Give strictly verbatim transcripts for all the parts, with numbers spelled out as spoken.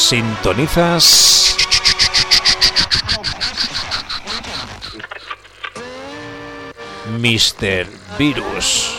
Sintonizas míster Virus.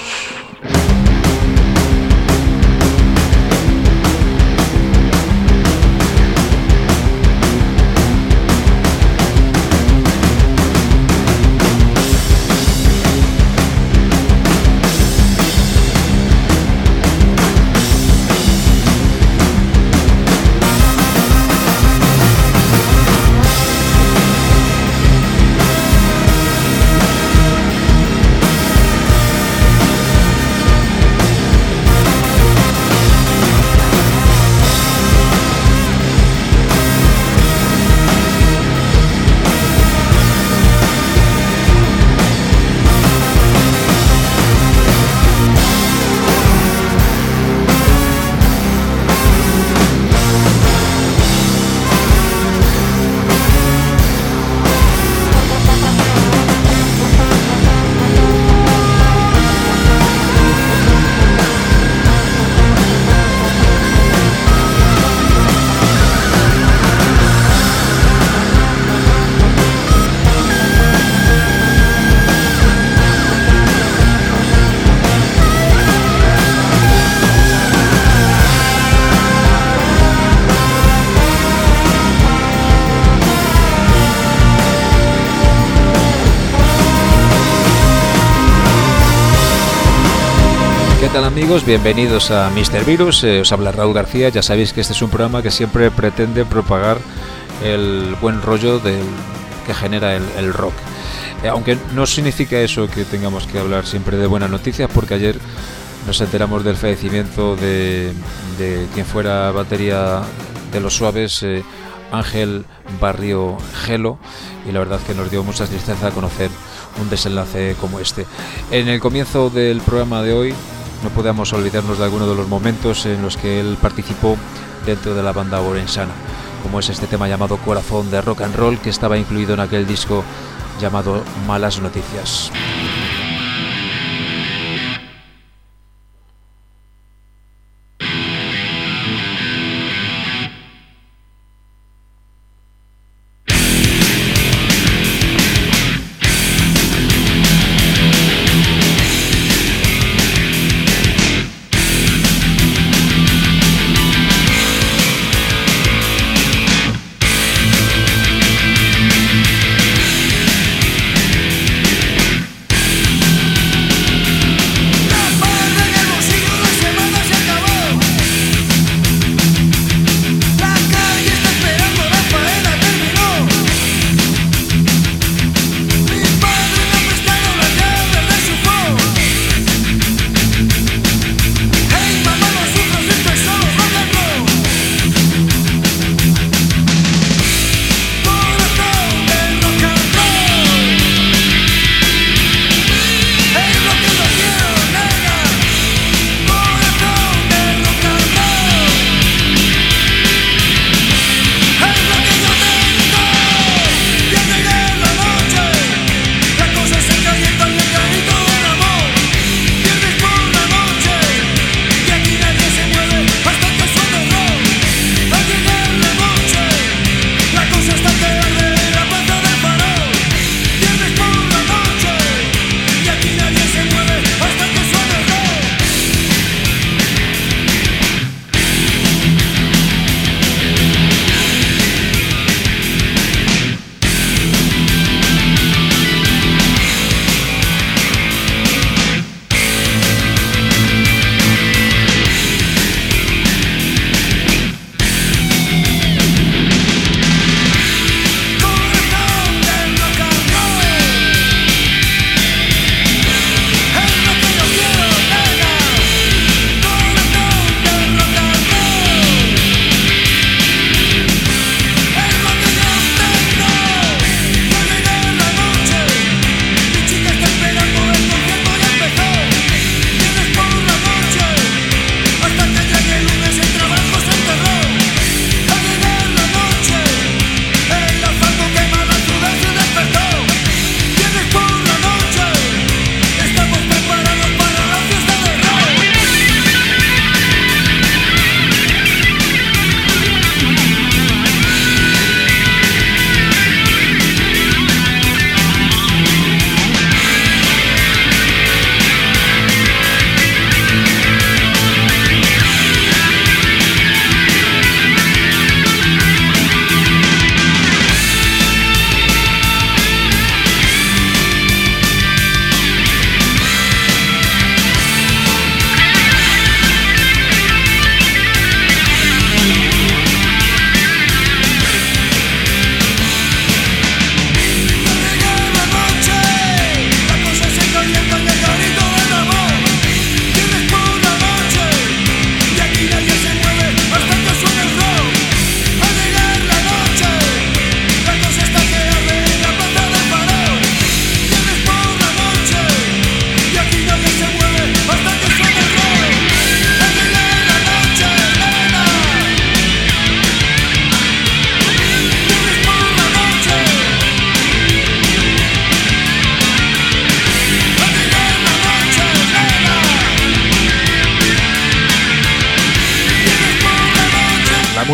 ¿Qué tal, amigos? Bienvenidos a míster Virus, eh, os habla Raúl García. Ya sabéis que este es un programa que siempre pretende propagar el buen rollo del, que genera el, el rock, eh, aunque no significa eso que tengamos que hablar siempre de buenas noticias, porque ayer nos enteramos del fallecimiento de, de quien fuera batería de Los Suaves, eh, Ángel Barrio Gelo, y la verdad que nos dio mucha tristeza conocer un desenlace como este. En el comienzo del programa de hoy no podemos olvidarnos de algunos de los momentos en los que él participó dentro de la banda Orensana, como es este tema llamado Corazón de Rock and Roll, que estaba incluido en aquel disco llamado Malas Noticias.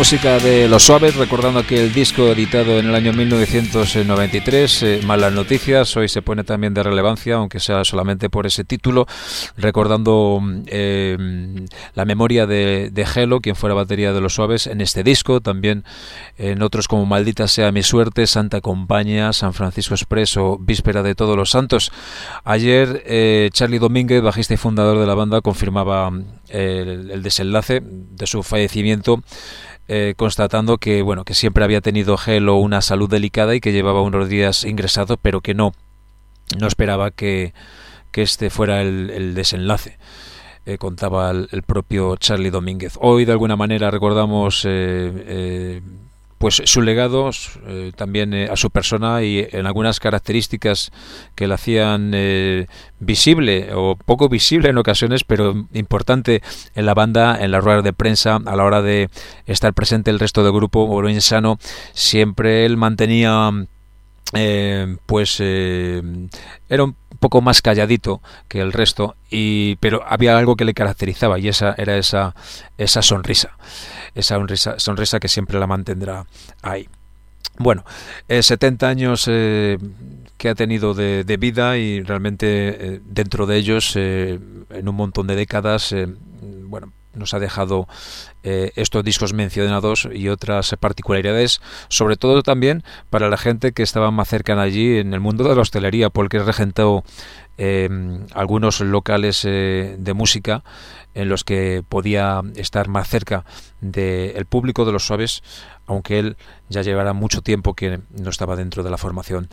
música de Los Suaves, recordando aquel disco editado en el año mil novecientos noventa y tres, eh, Malas Noticias. Hoy se pone también de relevancia, aunque sea solamente por ese título, recordando eh, la memoria de, de Gelo, quien fuera batería de Los Suaves en este disco, también en otros como Maldita sea mi suerte, Santa Compañía, San Francisco Express o Víspera de Todos los Santos. Ayer eh, Charlie Domínguez, bajista y fundador de la banda, confirmaba eh, el, el desenlace de su fallecimiento, Eh, constatando que bueno que siempre había tenido Gelo una salud delicada y que llevaba unos días ingresado, pero que no no esperaba que, que este fuera el, el desenlace. Eh, contaba el, el propio Charlie Domínguez. Hoy de alguna manera recordamos eh, eh, pues su legado, eh, también eh, a su persona y en algunas características que la hacían eh, visible o poco visible en ocasiones, pero importante en la banda, en las ruedas de prensa, a la hora de estar presente el resto del grupo. Oro Insano, siempre él mantenía eh, pues eh, era un poco más calladito que el resto, y pero había algo que le caracterizaba, y esa era esa esa sonrisa. Esa sonrisa, sonrisa que siempre la mantendrá ahí. Bueno, eh, setenta años eh, que ha tenido de, de vida, y realmente eh, dentro de ellos, eh, en un montón de décadas, eh, bueno, nos ha dejado eh, estos discos mencionados y otras particularidades, sobre todo también para la gente que estaba más cercana allí en el mundo de la hostelería, porque regentó eh, algunos locales eh, de música en los que podía estar más cerca del público de Los Suaves, aunque él ya llevara mucho tiempo que no estaba dentro de la formación.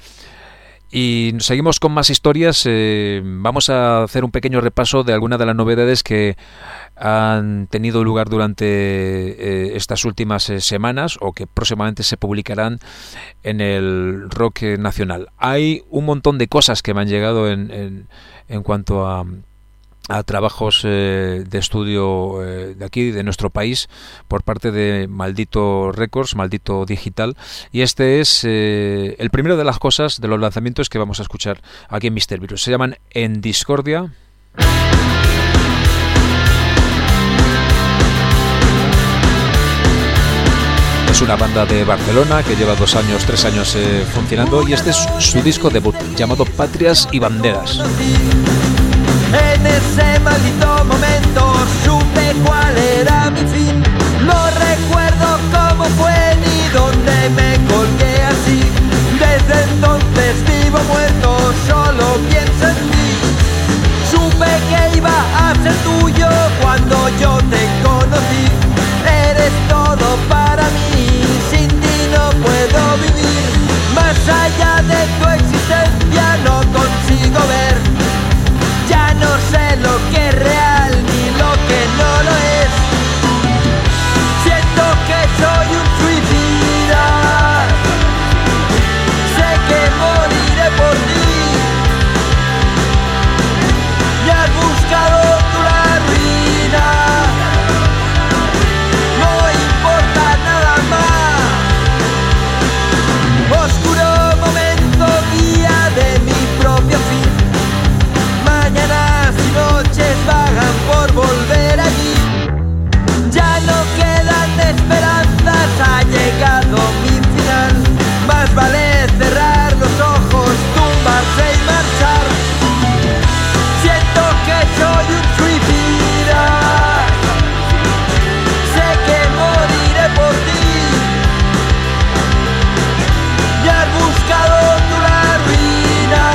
Y seguimos con más historias. Eh, vamos a hacer un pequeño repaso de algunas de las novedades que han tenido lugar durante eh, estas últimas eh, semanas, o que próximamente se publicarán en el rock nacional. Hay un montón de cosas que me han llegado en, en, en cuanto a a trabajos eh, de estudio eh, de aquí, de nuestro país, por parte de Maldito Records, Maldito Digital, y este es eh, el primero de las cosas, de los lanzamientos que vamos a escuchar aquí en míster Virus. Se llaman En Discordia. Es una banda de Barcelona que lleva dos años, tres años eh, funcionando, y este es su disco debut, llamado Patrias y Banderas. En ese maldito momento supe cuál era mi fin. No recuerdo cómo fue ni dónde me colgué así. Desde entonces vivo muerto, solo pienso en ti. Supe que iba a ser tuyo cuando yo te conocí. Eres todo para mí, sin ti no puedo vivir. Más allá de tu existencia no consigo ver. Ya no sé lo que es real ni lo que no lo es. Siento que soy un suicida. Sé que moriré por ti. Y has buscado tú la ruina. No importa nada más. Oscuro momento, día de mi propio fin. Mañanas y noches vagan por volver allí. Ya no quedan esperanzas, ha llegado mi final. Más vale cerrar los ojos, tumbarse y marchar. Siento que soy un suicida. Sé que moriré por ti. Y has buscado tú la ruina.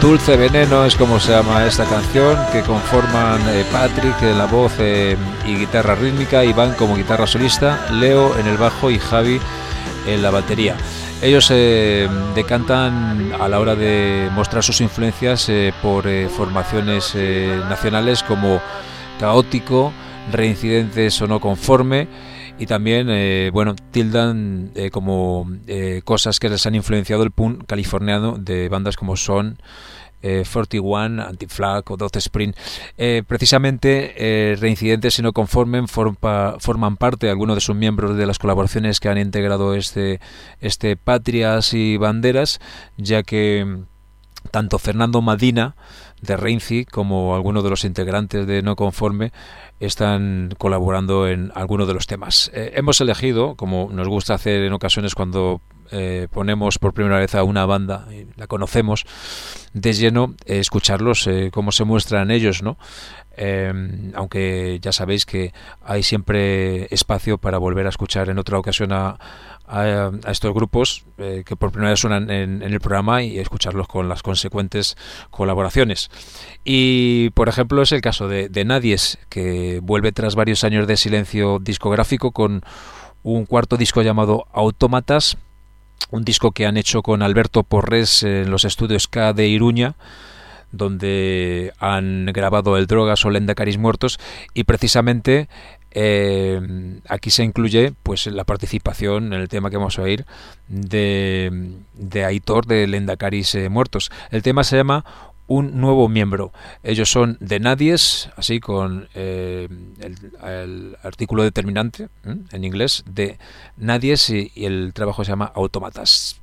Dulce Veneno es como se llama esta canción, que conforman eh, Patrick en la voz eh, y guitarra rítmica, Iván como guitarra solista, Leo en el bajo y Javi en la batería. Ellos eh, decantan a la hora de mostrar sus influencias eh, por eh, formaciones eh, nacionales como Caótico, Reincidentes o No Conforme, y también eh, bueno, tildan eh, como eh, cosas que les han influenciado el punk californiano de bandas como Son, eh, cuarenta y uno, Anti-Flag o Doce Spring. Eh, precisamente eh, Reincidentes y No Conformen forma, forman parte, algunos de sus miembros, de las colaboraciones que han integrado este, este Patrias y Banderas, ya que tanto Fernando Madina de Reinci como algunos de los integrantes de No Conforme están colaborando en algunos de los temas. Eh, hemos elegido, como nos gusta hacer en ocasiones cuando eh, ponemos por primera vez a una banda y la conocemos de lleno, eh, escucharlos, eh, cómo se muestran ellos, ¿no? Eh, aunque ya sabéis que hay siempre espacio para volver a escuchar en otra ocasión a, a, a estos grupos eh, que por primera vez suenan en, en el programa, y escucharlos con las consecuentes colaboraciones. Y por ejemplo es el caso de, de Nadies, que vuelve tras varios años de silencio discográfico con un cuarto disco llamado Autómatas, un disco que han hecho con Alberto Porres en los estudios K de Iruña, donde han grabado el Drogas o Lendacaris Muertos, y precisamente eh, aquí se incluye pues la participación en el tema que vamos a oír de, de Aitor de Lendacaris eh, Muertos. El tema se llama Un Nuevo Miembro. Ellos son de Nadies, así con eh, el, el artículo determinante ¿eh? en inglés, de Nadies, y, y el trabajo se llama Autómatas.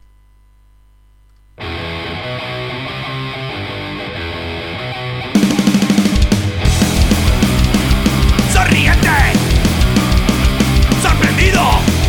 Sorprendido,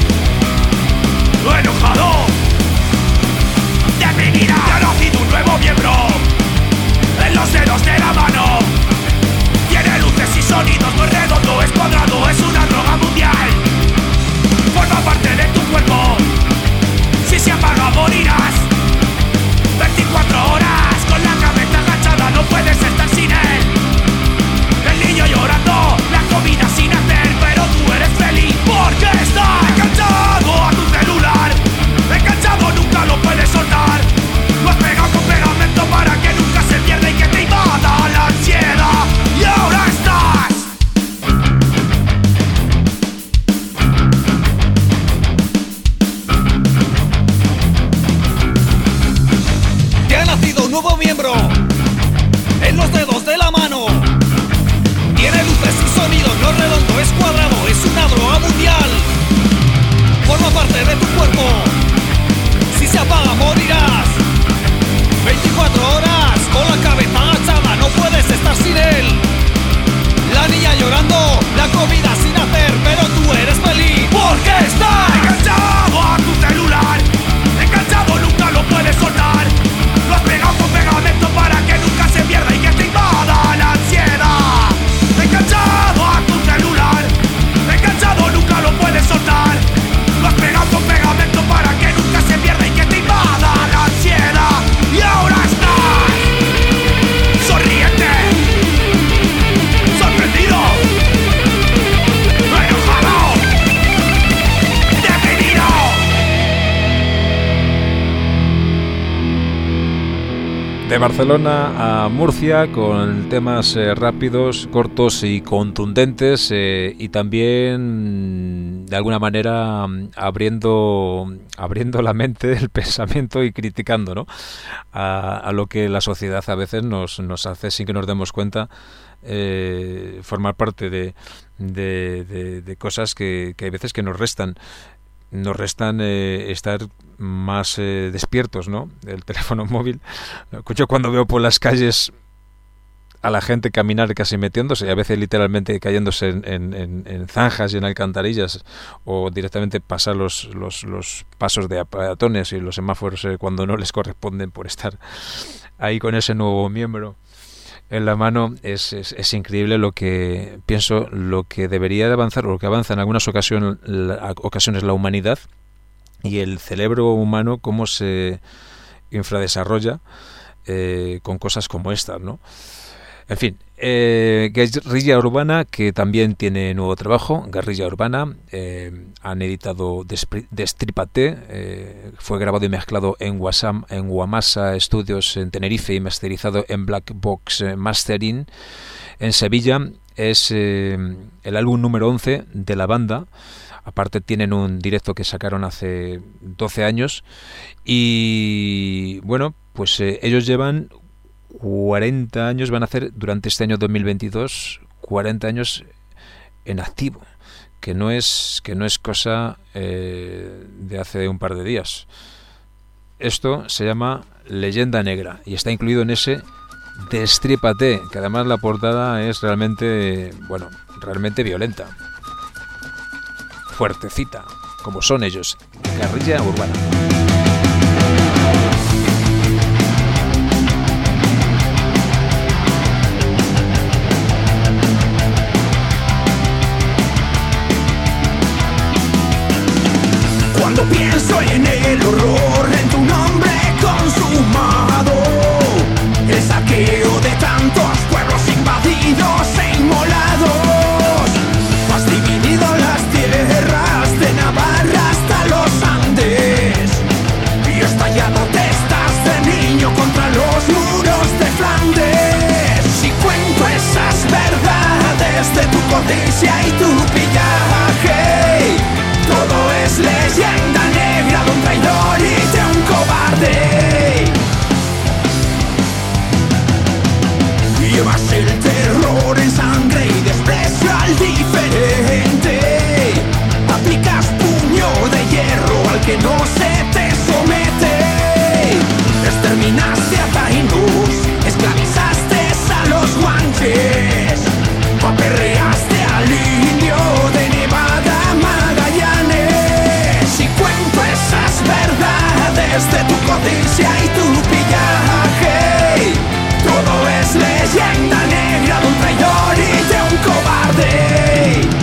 enojado, deprimida. Ya ha nacido un nuevo miembro en los dedos de la mano. Tiene luces y sonidos, no es redondo, es cuadrado, es una droga mundial. Forma parte de tu cuerpo, si se apaga morirás. veinticuatro horas con la cabeza agachada, no puedes estar sin él. El niño llorando, la comida sin hacer, pero tú eres feliz porque estás enganchado a tu celular. Enganchado, nunca lo puedes soltar. Lo has pegado con pegamento para que nunca se pierda y que te invada la ansiedad. Y ahora estás te ha nacido un nuevo miembro en los dedos de la mano. Tiene luces y sonidos, no es redondo, es cuadrado, es una droga mundial. Forma parte de tu cuerpo, si se apaga morirás. veinticuatro horas con la cabeza agachada, no puedes estar sin él. La niña llorando, la comida sin hacer, pero tú eres feliz porque estás enganchado a tu celular. Enganchado, nunca lo puedes soltar. Lo has pegado con pegamento para que nunca se pierda y que te invada la ansiedad. Enganchado a tu celular, enganchado, nunca lo puedes soltar. Lo has pegado con pegamento para que nunca se pierda y que te invada la ansiedad. Y ahora estás sonriente, sorprendido, enojado, deprimido. De Barcelona a Murcia, con temas eh, rápidos, cortos y contundentes, eh, y también de alguna manera abriendo abriendo la mente, el pensamiento, y criticando, ¿no? a, a lo que la sociedad a veces nos, nos hace sin que nos demos cuenta, eh, formar parte de, de, de, de cosas que, que hay veces que nos restan. Nos restan eh, estar más eh, despiertos, ¿no? El teléfono móvil. Lo escucho cuando veo por las calles a la gente caminar casi metiéndose, y a veces literalmente cayéndose en, en, en, en zanjas y en alcantarillas, o directamente pasar los, los, los pasos de peatones y los semáforos eh, cuando no les corresponden, por estar ahí con ese nuevo miembro en la mano. Es, es, es increíble lo que pienso, lo que debería de avanzar, o lo que avanza en algunas ocasiones la, ocasiones la humanidad y el cerebro humano, cómo se infradesarrolla eh, con cosas como estas, ¿no? En fin, eh, Guerrilla Urbana, que también tiene nuevo trabajo, Guerrilla Urbana, eh, han editado Destrípate, eh, fue grabado y mezclado en, Wasam, en Guamasa Studios en Tenerife y masterizado en Black Box Mastering en Sevilla. Es eh, el álbum número once de la banda. Aparte tienen un directo que sacaron hace doce años y bueno, pues eh, ellos llevan cuarenta años, van a hacer durante este año dos mil veintidós cuarenta años en activo, que no es que no es cosa eh, de hace un par de días. Esto se llama Leyenda Negra y está incluido en ese Destrípate, que además la portada es realmente, bueno, realmente violenta, fuertecita, como son ellos, Guerrilla Urbana. Cuando pienso en el horror, en tu nombre consumado, el saqueo de tantos pueblos invadidos e inmolados, has dividido las tierras de Navarra hasta los Andes y estallado testas de niño contra los muros de Flandes. Si cuento esas verdades de tu codicia y tu pillaje, todo es leyenda negra de un traidor y de un cobarde. Llevas el terror en sangre y desprecio al diferente. Aplicas puño de hierro al que no se te somete. Exterminaste a taínos, esclavizaste a los guanches, aperreaste al indio de Nevada, Magallanes. Si cuento esas verdades de tu codicia y tu pillaje, todo es leyenda negra de un traidor y de un cobarde.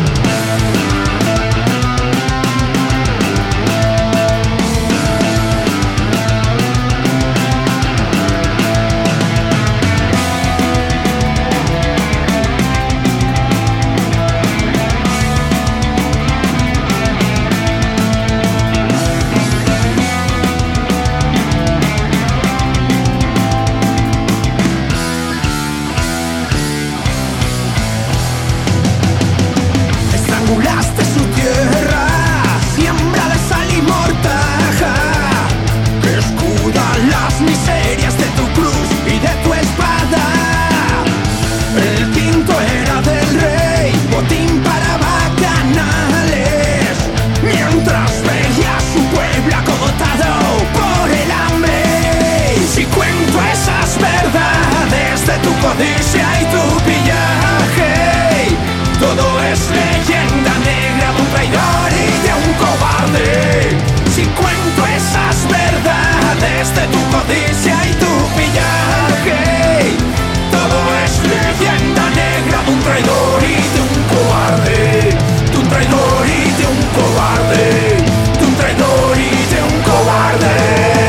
Estrangulaste su tierra, siembra de sal y mortaja, que escuda las miserias de tu cruz y de tu espada. El quinto era del rey, botín para bacanales, mientras veía a su pueblo acogotado por el hambre. Si cuento esas verdades de tu codicia y tu pillaje, todo es leyenda negra de un traidor y de un cobarde. Si cuento esas verdades de tu codicia y tu pillaje, todo es leyenda negra de un traidor y de un cobarde. De un traidor y de un cobarde. De un traidor y de un cobarde.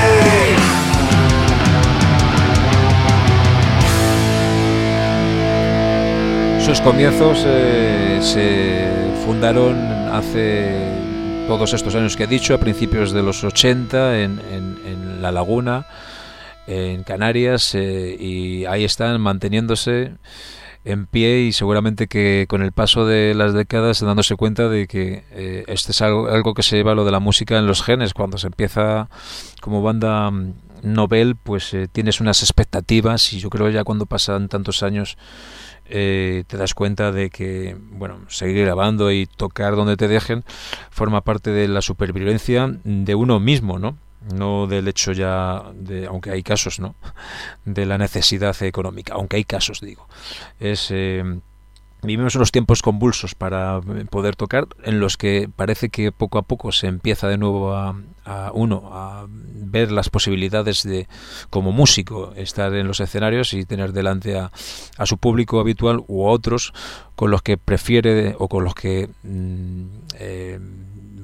Sus comienzos eh, se fundaron hace todos estos años que he dicho, a principios de los ochenta en, en, en La Laguna, en Canarias, eh, y ahí están manteniéndose en pie y seguramente que con el paso de las décadas dándose cuenta de que eh, este es algo, algo que se lleva lo de la música en los genes. Cuando se empieza como banda novel, pues eh, tienes unas expectativas y yo creo ya cuando pasan tantos años Eh, te das cuenta de que, bueno, seguir grabando y tocar donde te dejen forma parte de la supervivencia de uno mismo, ¿no? No del hecho ya de, aunque hay casos, ¿no? De la necesidad económica, aunque hay casos, digo. Es eh, vivimos unos tiempos convulsos para poder tocar, en los que parece que poco a poco se empieza de nuevo a, a uno a ver las posibilidades de, como músico, estar en los escenarios y tener delante a, a su público habitual u a otros con los que prefiere o con los que mm, eh,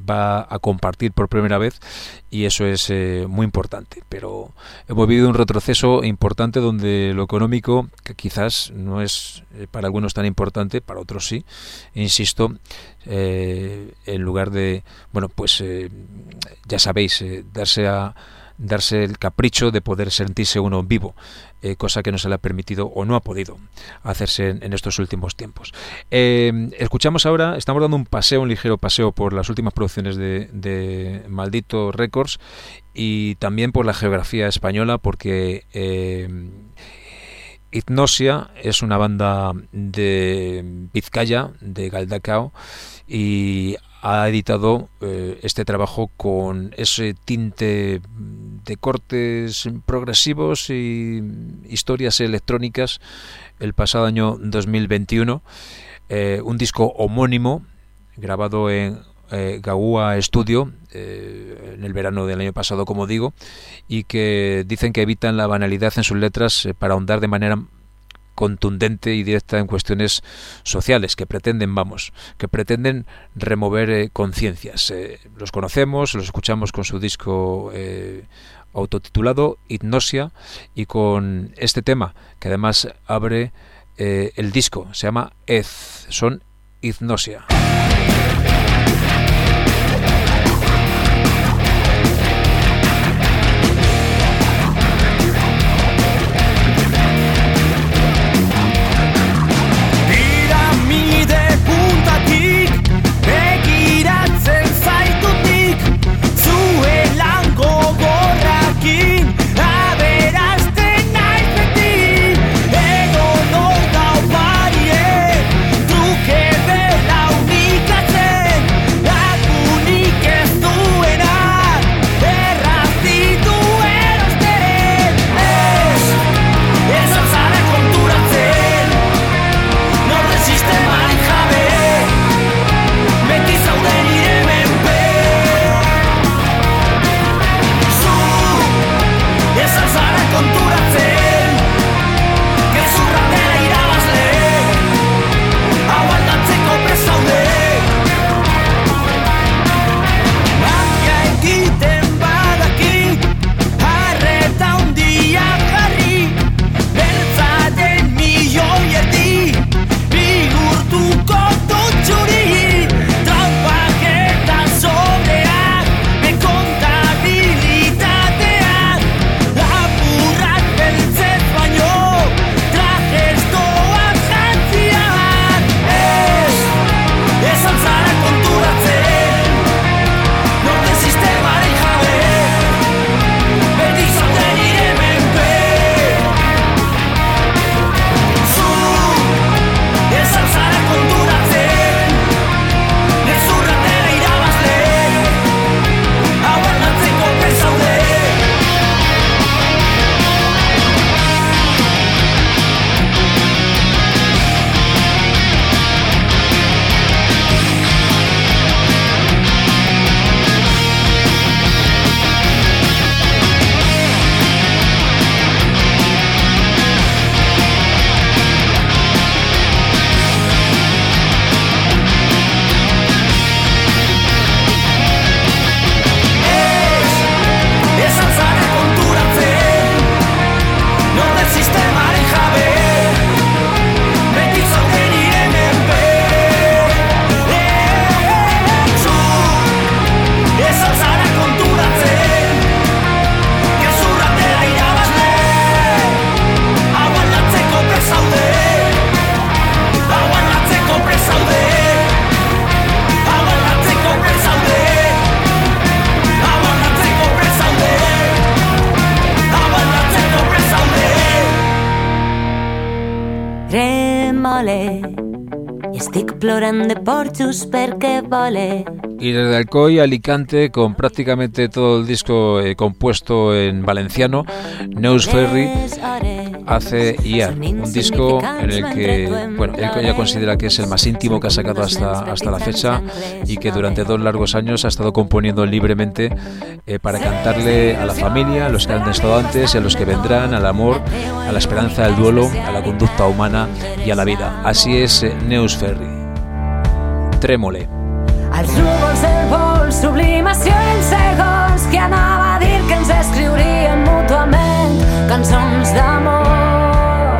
va a compartir por primera vez, y eso es eh, muy importante. Pero hemos vivido un retroceso importante donde lo económico, que quizás no es eh, para algunos tan importante, para otros sí, insisto, eh, en lugar de, bueno, pues eh, ya sabéis, eh, darse a darse el capricho de poder sentirse uno vivo, eh, cosa que no se le ha permitido o no ha podido hacerse en, en estos últimos tiempos. Eh, escuchamos ahora, estamos dando un paseo, un ligero paseo por las últimas producciones de, de Maldito Records y también por la geografía española, porque eh, Hipnosia es una banda de Vizcaya, de Galdacao, y ha editado eh, este trabajo con ese tinte de cortes progresivos y historias electrónicas el pasado año dos mil veintiuno, eh, un disco homónimo grabado en eh, Gaua Studio eh, en el verano del año pasado, como digo, y que dicen que evitan la banalidad en sus letras eh, para ahondar de manera contundente y directa en cuestiones sociales que pretenden, vamos, que pretenden remover eh, conciencias. Eh, los conocemos, los escuchamos con su disco eh, autotitulado Hipnosia, y con este tema que además abre eh, el disco, se llama Ez, son Hipnosia. Plorant de porxos perquè vole. Y desde Alcoy a Alicante, con prácticamente todo el disco eh, compuesto en valenciano, Neus Ferry hace Iar, un disco en el que, bueno, él ya considera que es el más íntimo que ha sacado hasta, hasta la fecha, y que durante dos largos años ha estado componiendo libremente eh, para cantarle a la familia, a los que han estado antes y a los que vendrán, al amor, a la esperanza, al duelo, a la conducta humana y a la vida. Así es eh, Neus Ferry. Trémole. Els núvols del vol sublimació en segons que anava a dir que ens escriuríem mútuament cançons d'amor.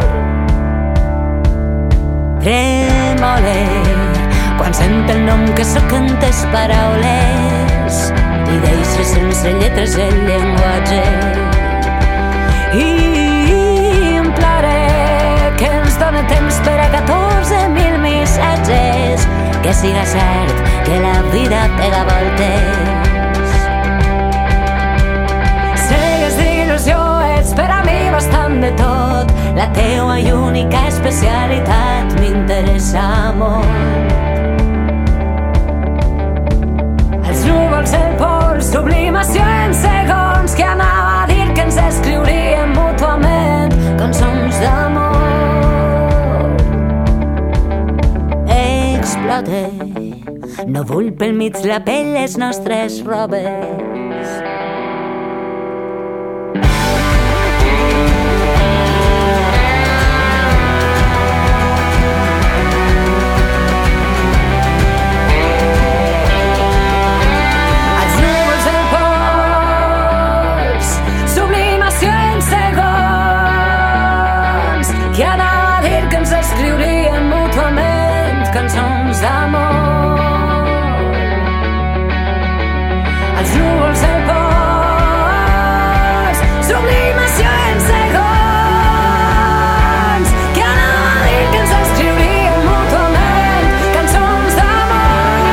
Tremole quan sent el nom que sóc en tes paraules i deixa sense lletres el llenguatge. I implore que ens dóna temps per a catorze mil missatges, que siga cert que la vida pega voltes. Cegues d'il·lusió, ets per a mi bastant de tot, la teua i única especialitat m'interessa molt. Els núvols, el pol, sublimació en segons que anava a dir que ens escriuríem mútuament cançons d'amor. Explote, no vull pel mig la pell les nostres robes. Que anava a dir que ens escriuríem mútuament cançons d'amor. Els núvols, el pols, sublimació en segons, que anava a dir que ens escriuríem mútuament cançons d'amor.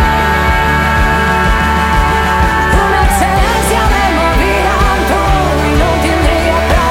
Una excel·lència de movida amb tu i no ho tindria prou.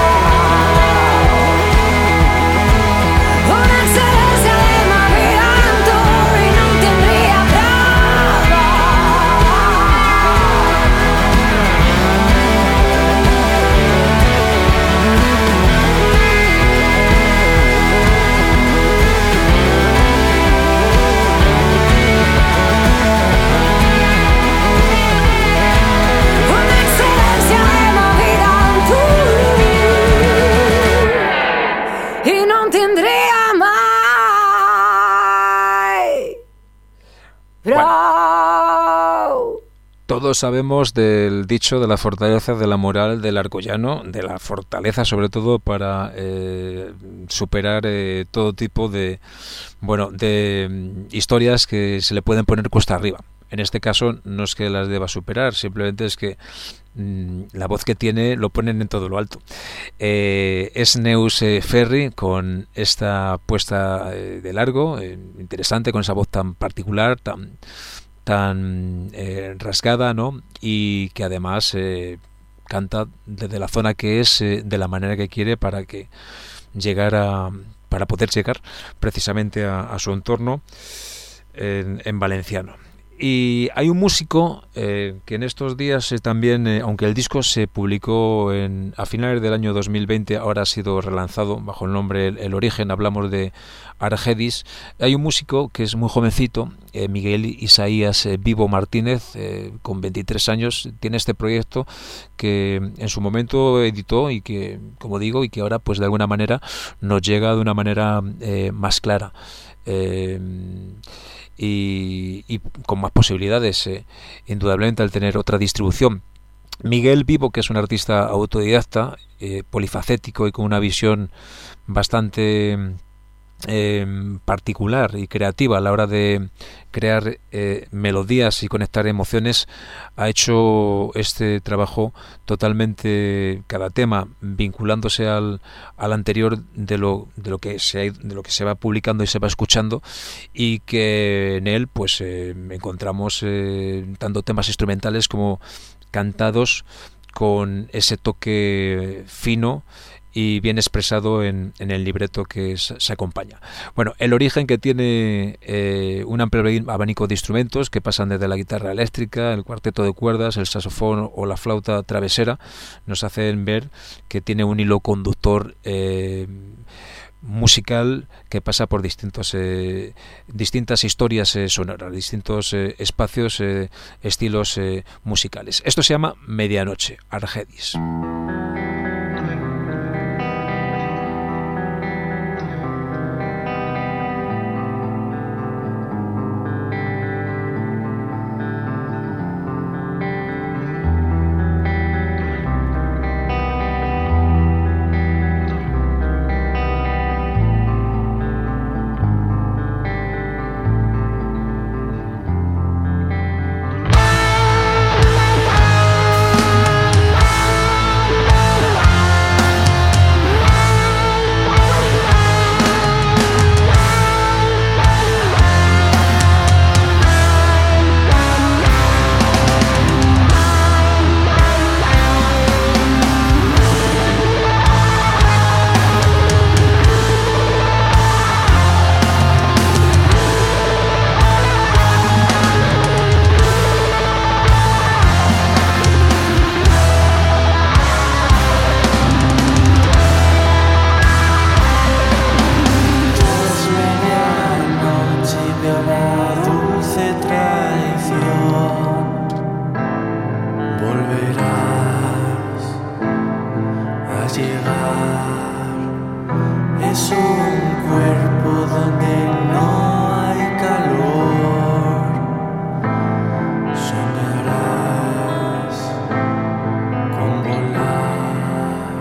Todos sabemos del dicho de la fortaleza de la moral del argollano, de la fortaleza sobre todo para eh, superar eh, todo tipo de, bueno, de um, historias que se le pueden poner cuesta arriba. En este caso no es que las deba superar, simplemente es que mmm, la voz que tiene lo ponen en todo lo alto. Eh, es Neus eh, Ferry con esta puesta eh, de largo, eh, interesante, con esa voz tan particular, tan tan eh, rasgada, ¿no? Y que además eh, canta desde la zona que es, eh, de la manera que quiere, para que llegar a, para poder llegar precisamente a, a su entorno en, en valenciano. Y hay un músico eh, que en estos días eh, también, eh, aunque el disco se publicó en, a finales del año dos mil veinte, ahora ha sido relanzado bajo el nombre El, el Origen, hablamos de Argedis. Hay un músico que es muy jovencito, eh, Miguel Isaías eh, Vivo Martínez, eh, con veintitrés años, tiene este proyecto que en su momento editó y que, como digo, y que ahora pues de alguna manera nos llega de una manera eh, más clara. Eh, Y, y con más posibilidades, eh, indudablemente, al tener otra distribución. Miguel Vivo, que es un artista autodidacta, eh, polifacético y con una visión bastante eh, particular y creativa a la hora de crear eh, melodías y conectar emociones, ha hecho este trabajo totalmente, cada tema vinculándose al, al anterior de lo, de lo que se ha, de lo que se va publicando y se va escuchando, y que en él pues eh, encontramos eh, tanto temas instrumentales como cantados con ese toque fino y bien expresado en, en el libreto que es, se acompaña. Bueno, El Origen, que tiene eh, un amplio abanico de instrumentos que pasan desde la guitarra eléctrica, el cuarteto de cuerdas, el saxofón o la flauta travesera, nos hacen ver que tiene un hilo conductor eh, musical que pasa por distintos eh, distintas historias eh, sonoras, distintos eh, espacios, eh, estilos eh, musicales. Esto se llama Medianoche, Argedis. llegar. Es un cuerpo donde no hay calor. Soñarás con volar.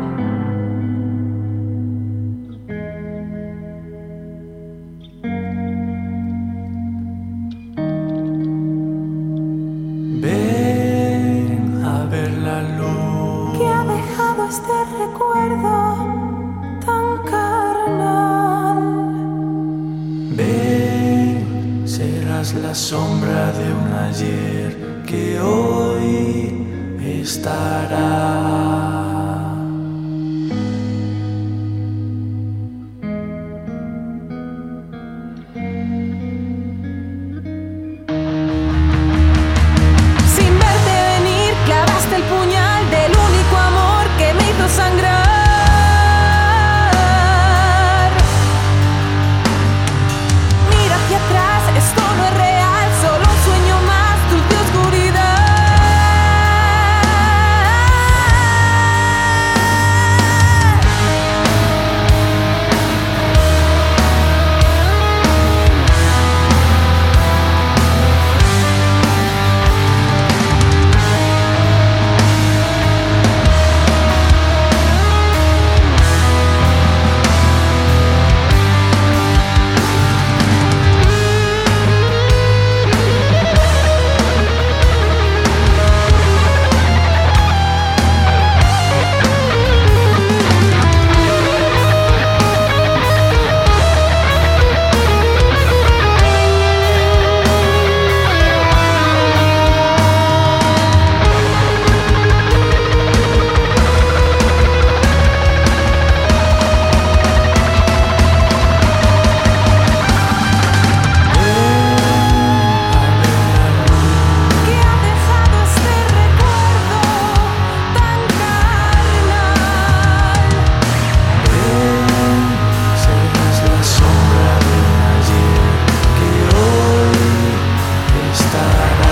Ven a ver la luz que ha dejado este recuerdo tan carnal. Ven, serás la sombra de un ayer que hoy estará. Sin verte venir, clavaste el puñal del único amor que me hizo sangrar. Mira hacia atrás, esto no es real, solo un sueño más, dulce oscuridad. Que ha dejado este recuerdo tan carnal. Serás la sombra de un ayer que hoy estará.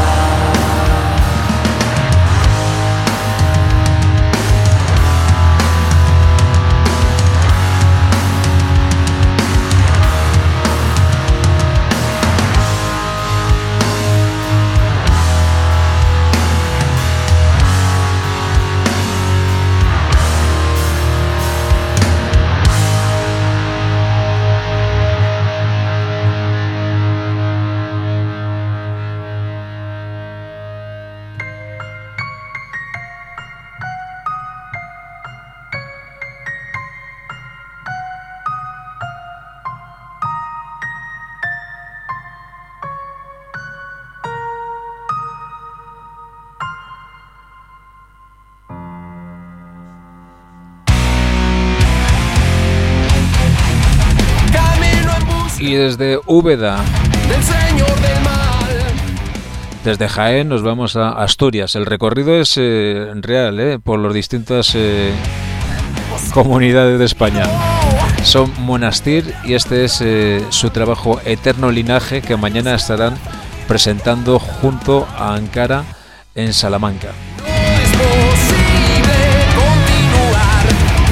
Y desde Úbeda, del Señor del mal. desde Jaén, nos vamos a Asturias. El recorrido es eh, real, eh, por las distintas eh, comunidades de España. Son Monastir y este es eh, su trabajo Eterno Linaje, que mañana estarán presentando junto a Ankara en Salamanca. No es posible continuar.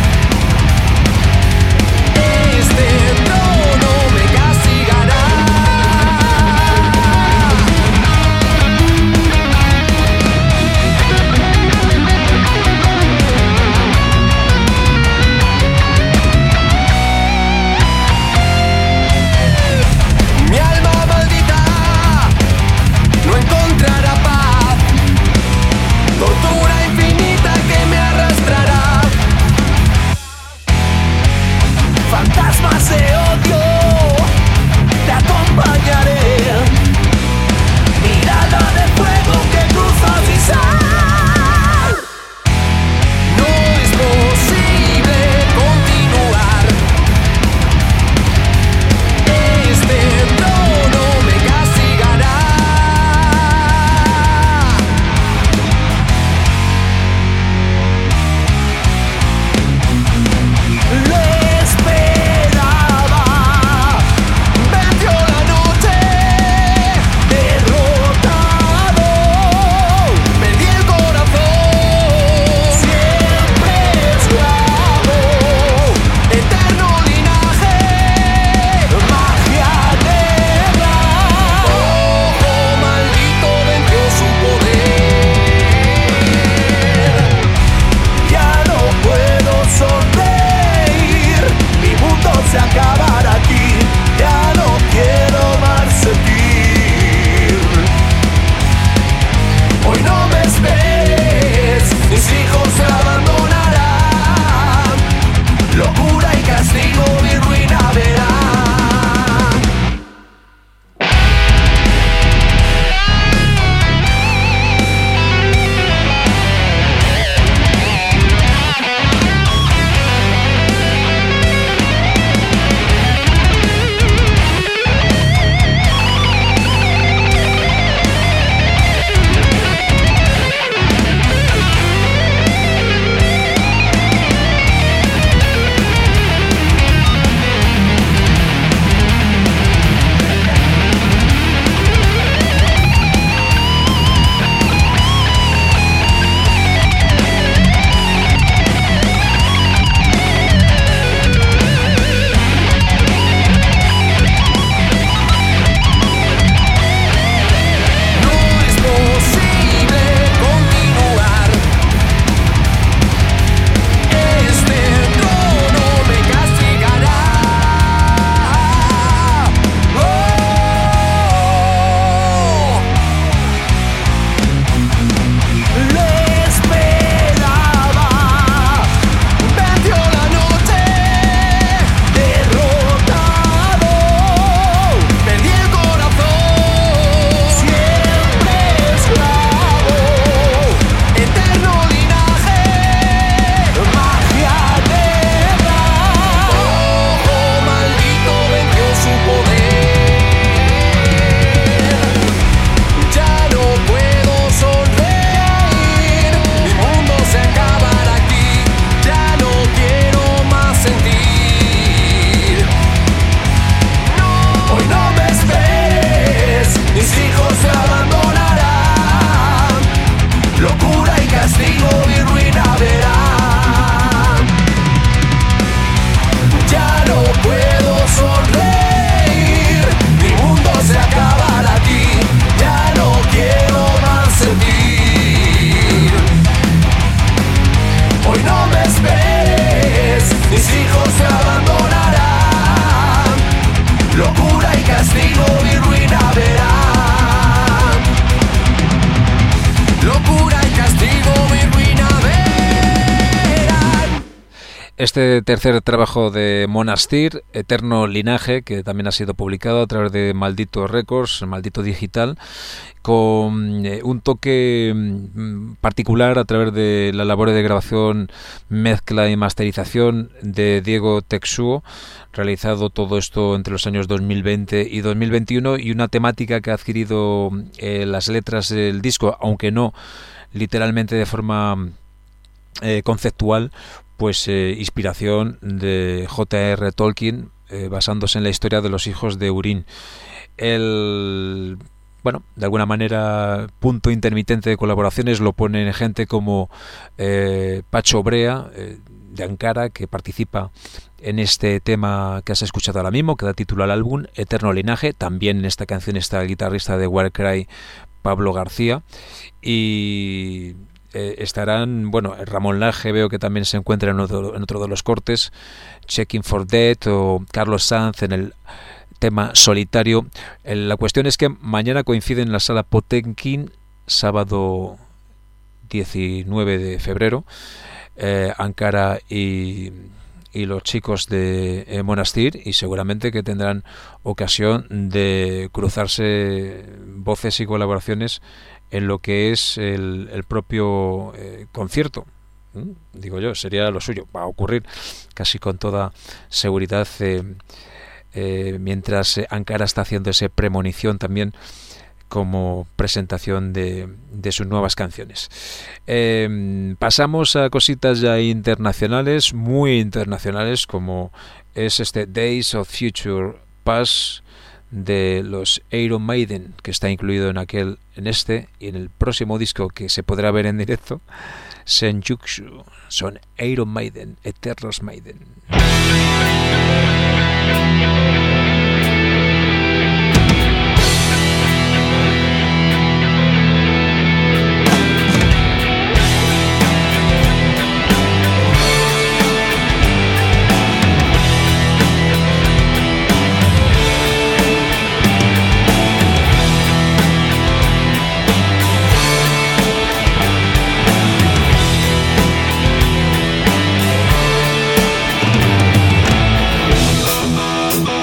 Este trono me castigará. Mi alma maldita no encontrará paz. este tercer trabajo de Monastir, Eterno Linaje, que también ha sido publicado a través de Maldito Records, Maldito Digital, con eh, un toque mm, particular a través de la labor de grabación, mezcla y masterización de Diego Texuo, realizado todo esto entre los años dos mil veinte y dos mil veintiuno, y una temática que ha adquirido eh, las letras del disco, aunque no literalmente de forma eh, conceptual, pues eh, inspiración de J R Tolkien, eh, basándose en la historia de los hijos de Urín. El, bueno, de alguna manera, punto intermitente de colaboraciones lo ponen gente como eh, Pacho Brea, eh, de Ankara, que participa en este tema que has escuchado ahora mismo, que da título al álbum, Eterno Linaje. También en esta canción está el guitarrista de Warcry, Pablo García, y Eh, estarán, bueno, Ramón Laje veo que también se encuentra en otro, en otro de los cortes, Checking for Death, o Carlos Sanz en el tema Solitario. Eh, la cuestión es que mañana coincide en la sala Potenkin, sábado diecinueve de febrero, eh, Ankara y, y los chicos de eh, Monastir, y seguramente que tendrán ocasión de cruzarse voces y colaboraciones en lo que es el, el propio eh, concierto. ¿Mm? Digo yo, sería lo suyo. Va a ocurrir casi con toda seguridad, eh, eh, mientras Ankara está haciendo ese premonición también como presentación de, de sus nuevas canciones. Eh, pasamos a cositas ya internacionales, muy internacionales, como es este Days of Future Past de los Iron Maiden, que está incluido en aquel, en este y en el próximo disco que se podrá ver en directo, Senjutsu. Son Iron Maiden, Eternos Maiden. Oh,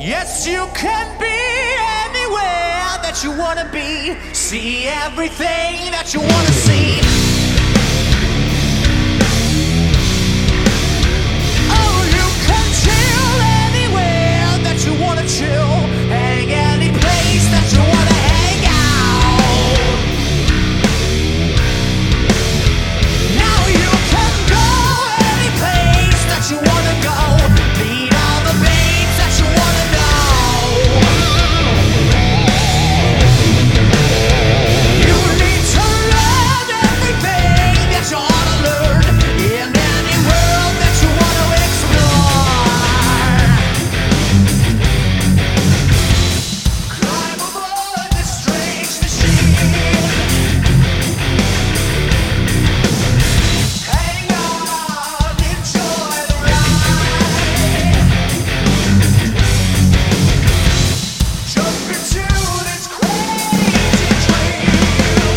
Yes, you can be anywhere that you wanna be. See everything that you wanna see. Oh, you can chill anywhere that you wanna chill. Hang any place that you wanna hang out. Now you can go any place that you wanna go. Meet all the babes that you wanna know. You need to learn everything that you ought to learn in any world that you want to explore. Climb aboard this strange machine. Hang on, enjoy the ride. Jump into this crazy dream.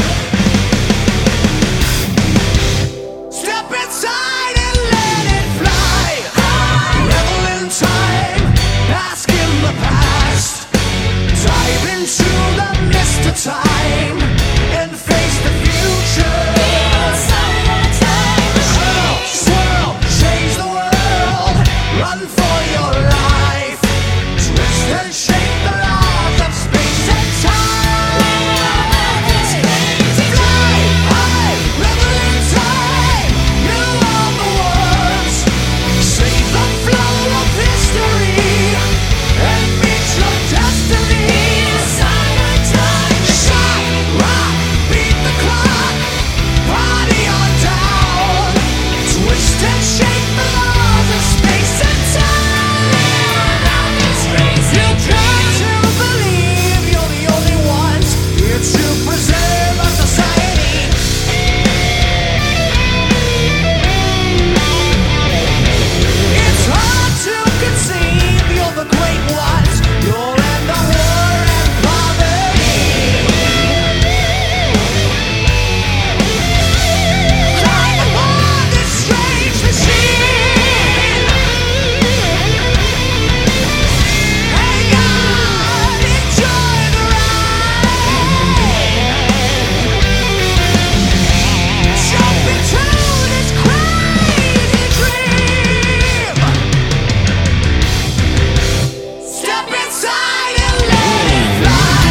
Step inside and let it fly. Revel in time, bask in the past. Dive into the mist of time and face the future. Swirl, swirl, change the world. Run for your life. Twist and shake the laws of space and time. Fly high, revel in time. You are the ones. Save the flow of history and meet your destiny. Shine, rock, beat the clock. Party on down. Twist and shake the laws of space and time. You got to believe you're the only ones here to preserve our society. It's hard to conceive you're the great ones. You'll end the war and poverty. Climb aboard this strange machine. Hang on, enjoy the ride. Jump into this crazy dream. Step inside and let it fly.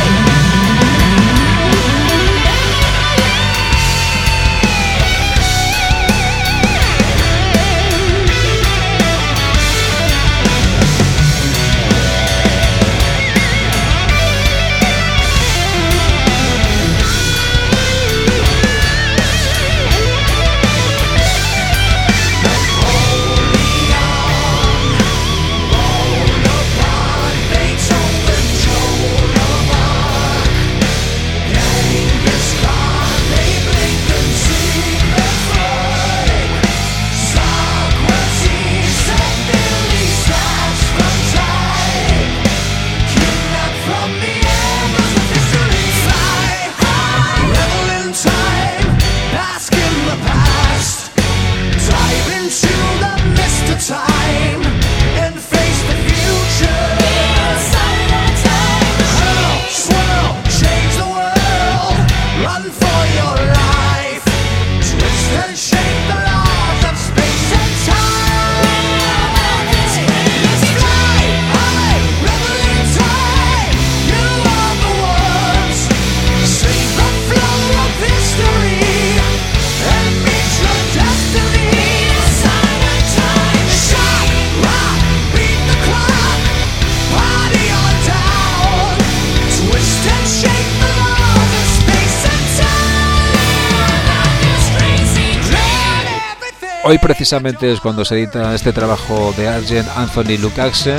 Beethoven, Joan of Arc, Genghis Khan, they blink and see their flame. Socrates and Billy snatched from time, kidnapped from the embers of history. Fly high, revel in time, bask in the past. Dive into the mist of time and face the future. Hurl, swirl, change the world. Run for your life. Twist and shake the laws of space and time. Fly high, revel in time. You are the ones. Save the flow of history and meet your destiny. Shine, rock, beat the clock. Party on down. Twist and shake the laws of space and time. Everything. Hoy precisamente es cuando se edita este trabajo de Argent Anthony Lukács.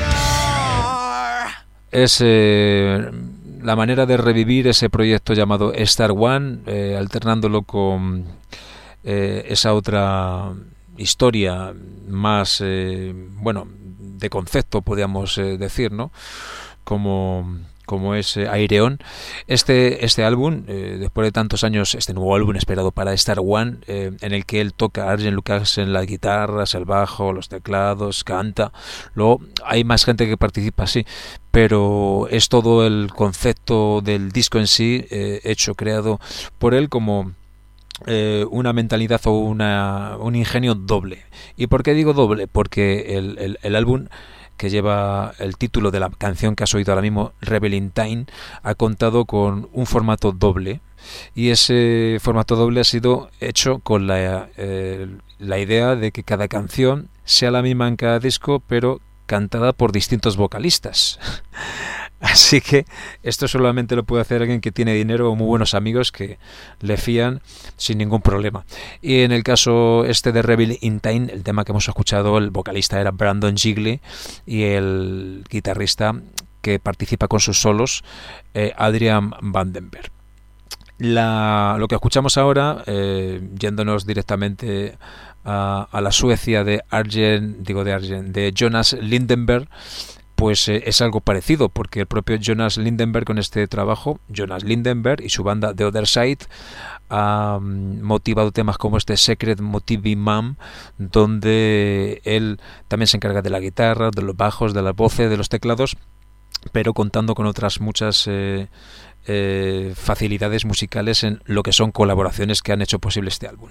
Es eh, la manera de revivir ese proyecto llamado Star One, eh, alternándolo con eh, esa otra historia más, eh, bueno, de concepto, podríamos eh, decir, ¿no? Como, como es eh, Aireon. Este, este álbum, eh, después de tantos años, este nuevo álbum esperado para Star One, eh, en el que él toca a Arjen Lucassen en las guitarras, el bajo, los teclados, canta. Luego hay más gente que participa, sí, pero es todo el concepto del disco en sí, eh, hecho, creado por él como eh, una mentalidad o una, un ingenio doble. ¿Y por qué digo doble? Porque el, el, el álbum que lleva el título de la canción que has oído ahora mismo, Rebel in Time, ha contado con un formato doble, y ese formato doble ha sido hecho con la, eh, la idea de que cada canción sea la misma en cada disco, pero cantada por distintos vocalistas. Así que esto solamente lo puede hacer alguien que tiene dinero o muy buenos amigos que le fían sin ningún problema. Y en el caso este de Rebel in Time, el tema que hemos escuchado, el vocalista era Brandon Jiggly y el guitarrista que participa con sus solos, eh, Adrian Vandenberg. La, lo que escuchamos ahora, eh, yéndonos directamente a, a la Suecia de Arjen, digo de Arjen, de Jonas Lindenberg, pues eh, es algo parecido, porque el propio Jonas Lindenberg con este trabajo, Jonas Lindenberg y su banda The Other Side, ha um, motivado temas como este Secret Motive Man, donde él también se encarga de la guitarra, de los bajos, de las voces, de los teclados, pero contando con otras muchas eh, eh, facilidades musicales en lo que son colaboraciones que han hecho posible este álbum.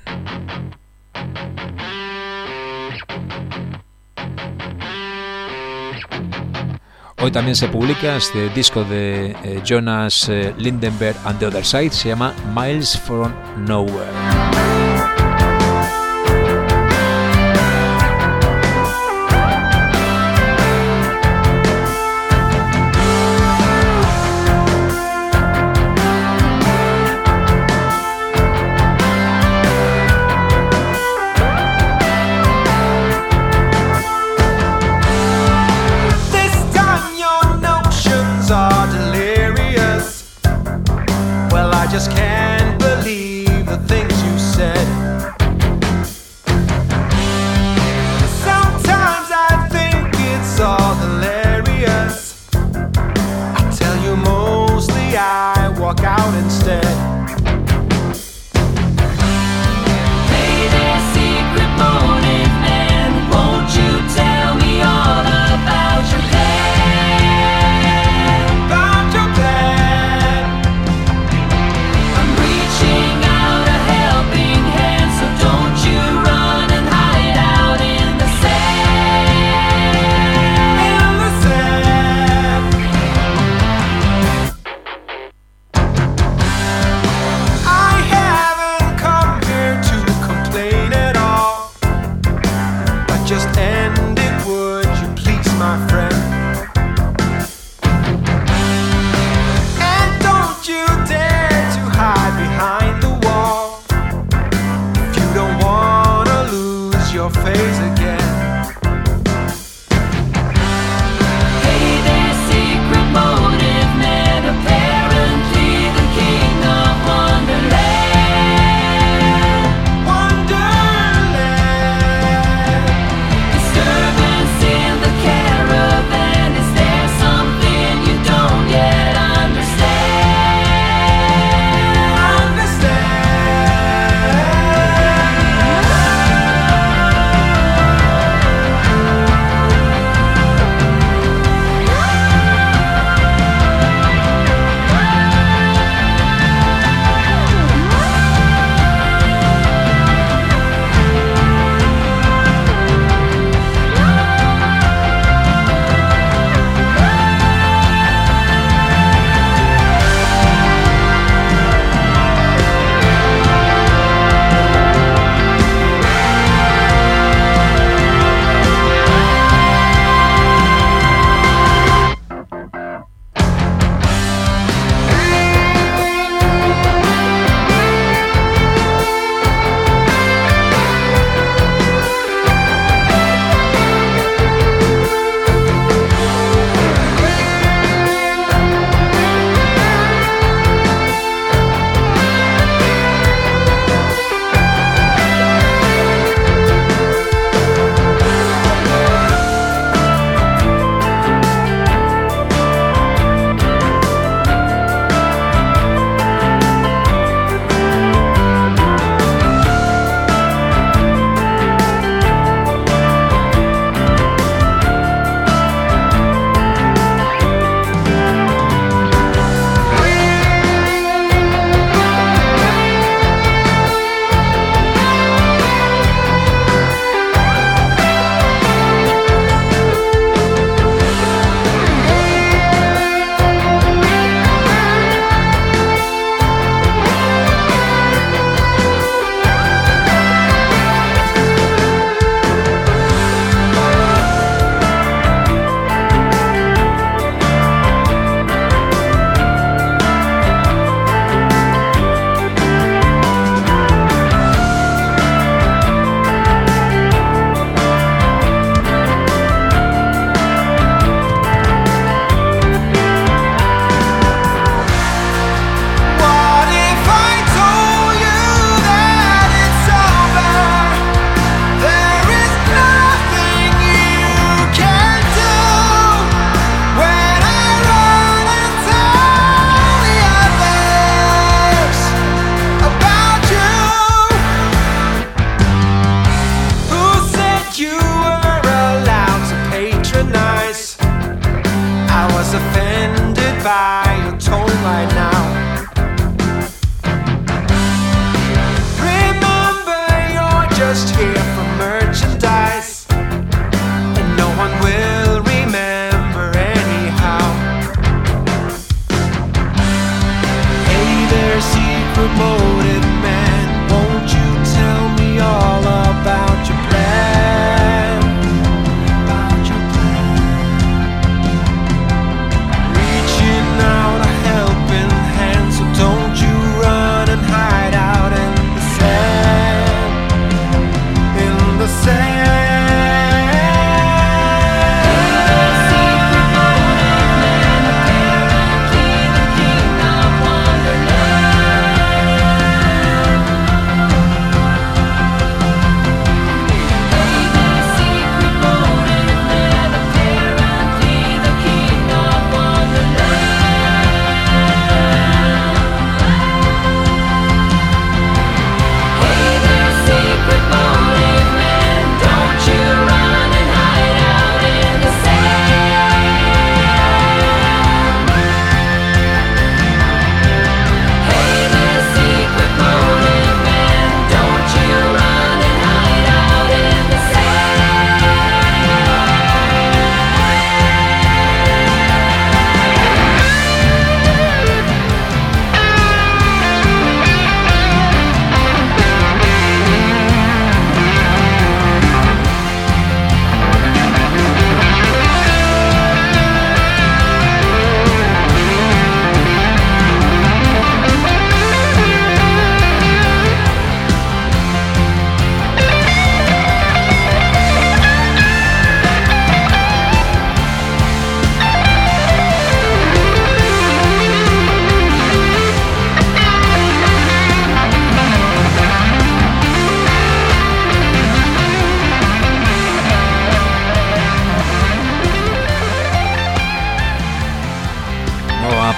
Hoy también se publica este disco de eh, Jonas eh, Lindenberg and the Other Side, se llama Miles from Nowhere. Just can't believe the things you say.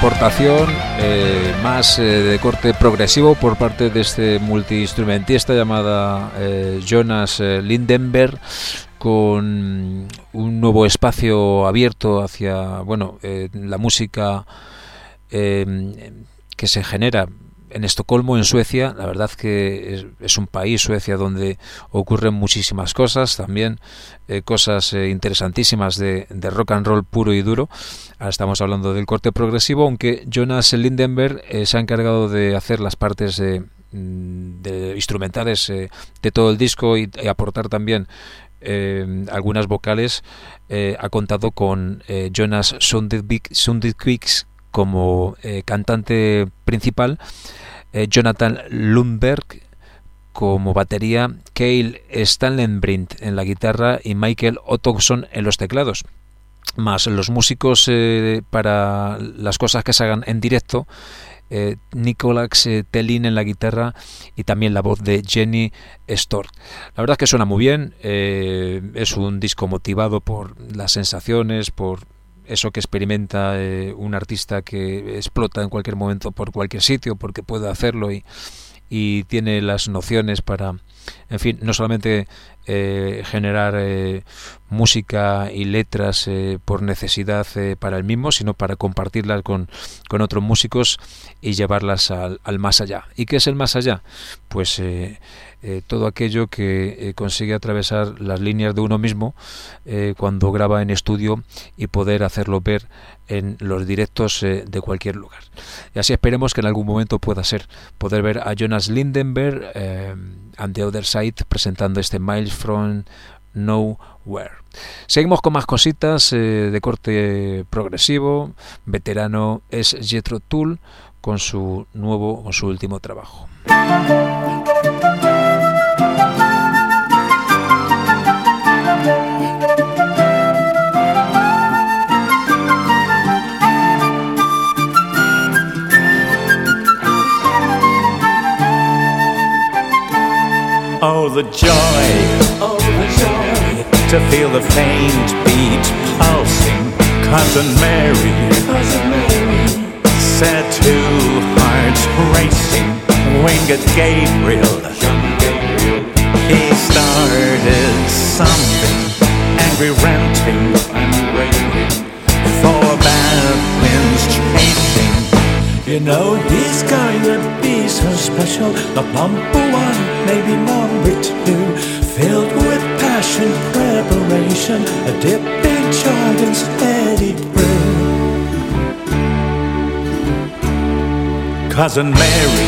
aportación eh, más eh, de corte progresivo por parte de este multiinstrumentista llamada eh, Jonas eh, Lindenberg, con un nuevo espacio abierto hacia, bueno, eh, la música eh, que se genera en Estocolmo, en Suecia. La verdad que es, es un país, Suecia, donde ocurren muchísimas cosas, también eh, cosas eh, interesantísimas de, de rock and roll puro y duro. Ahora estamos hablando del corte progresivo, aunque Jonas Lindenberg eh, se ha encargado de hacer las partes de, de instrumentales eh, de todo el disco y, y aportar también Eh, algunas vocales. Eh, ha contado con eh, Jonas Sundqvist como eh, cantante principal, eh, Jonathan Lundberg como batería, Kyle Stanlenbrink en la guitarra y Michael Ottosson en los teclados, más los músicos eh, para las cosas que se hagan en directo, eh, Nicolas eh, Tellin en la guitarra y también la voz de Jenny Stork. La verdad es que suena muy bien, eh, es un disco motivado por las sensaciones, por eso que experimenta eh, un artista que explota en cualquier momento por cualquier sitio porque puede hacerlo y, y tiene las nociones para, en fin, no solamente eh, generar eh, música y letras eh, por necesidad eh, para él mismo, sino para compartirlas con, con otros músicos y llevarlas al, al más allá. ¿Y qué es el más allá? Pues eh, eh, todo aquello que eh, consigue atravesar las líneas de uno mismo eh, cuando graba en estudio y poder hacerlo ver en los directos eh, de cualquier lugar. Y así esperemos que en algún momento pueda ser poder ver a Jonas Lindenberg eh, and the Other Side presentando este Miles from Nowhere. Seguimos con más cositas eh, de corte progresivo. Veterano es Jethro Tull con su nuevo, con su último trabajo. Oh, the joy, oh, the joy, to feel the faint beat pulsing. Cousin Mary, Cousin Mary, set two hearts racing. Winged Gabriel, young Gabriel, he started something, angry ranting, and raving, for bad winds chasing. You know he's going to be so special. The number one, maybe number two, filled with passion, preparation, a dip in Jordan's steady brew. Cousin Mary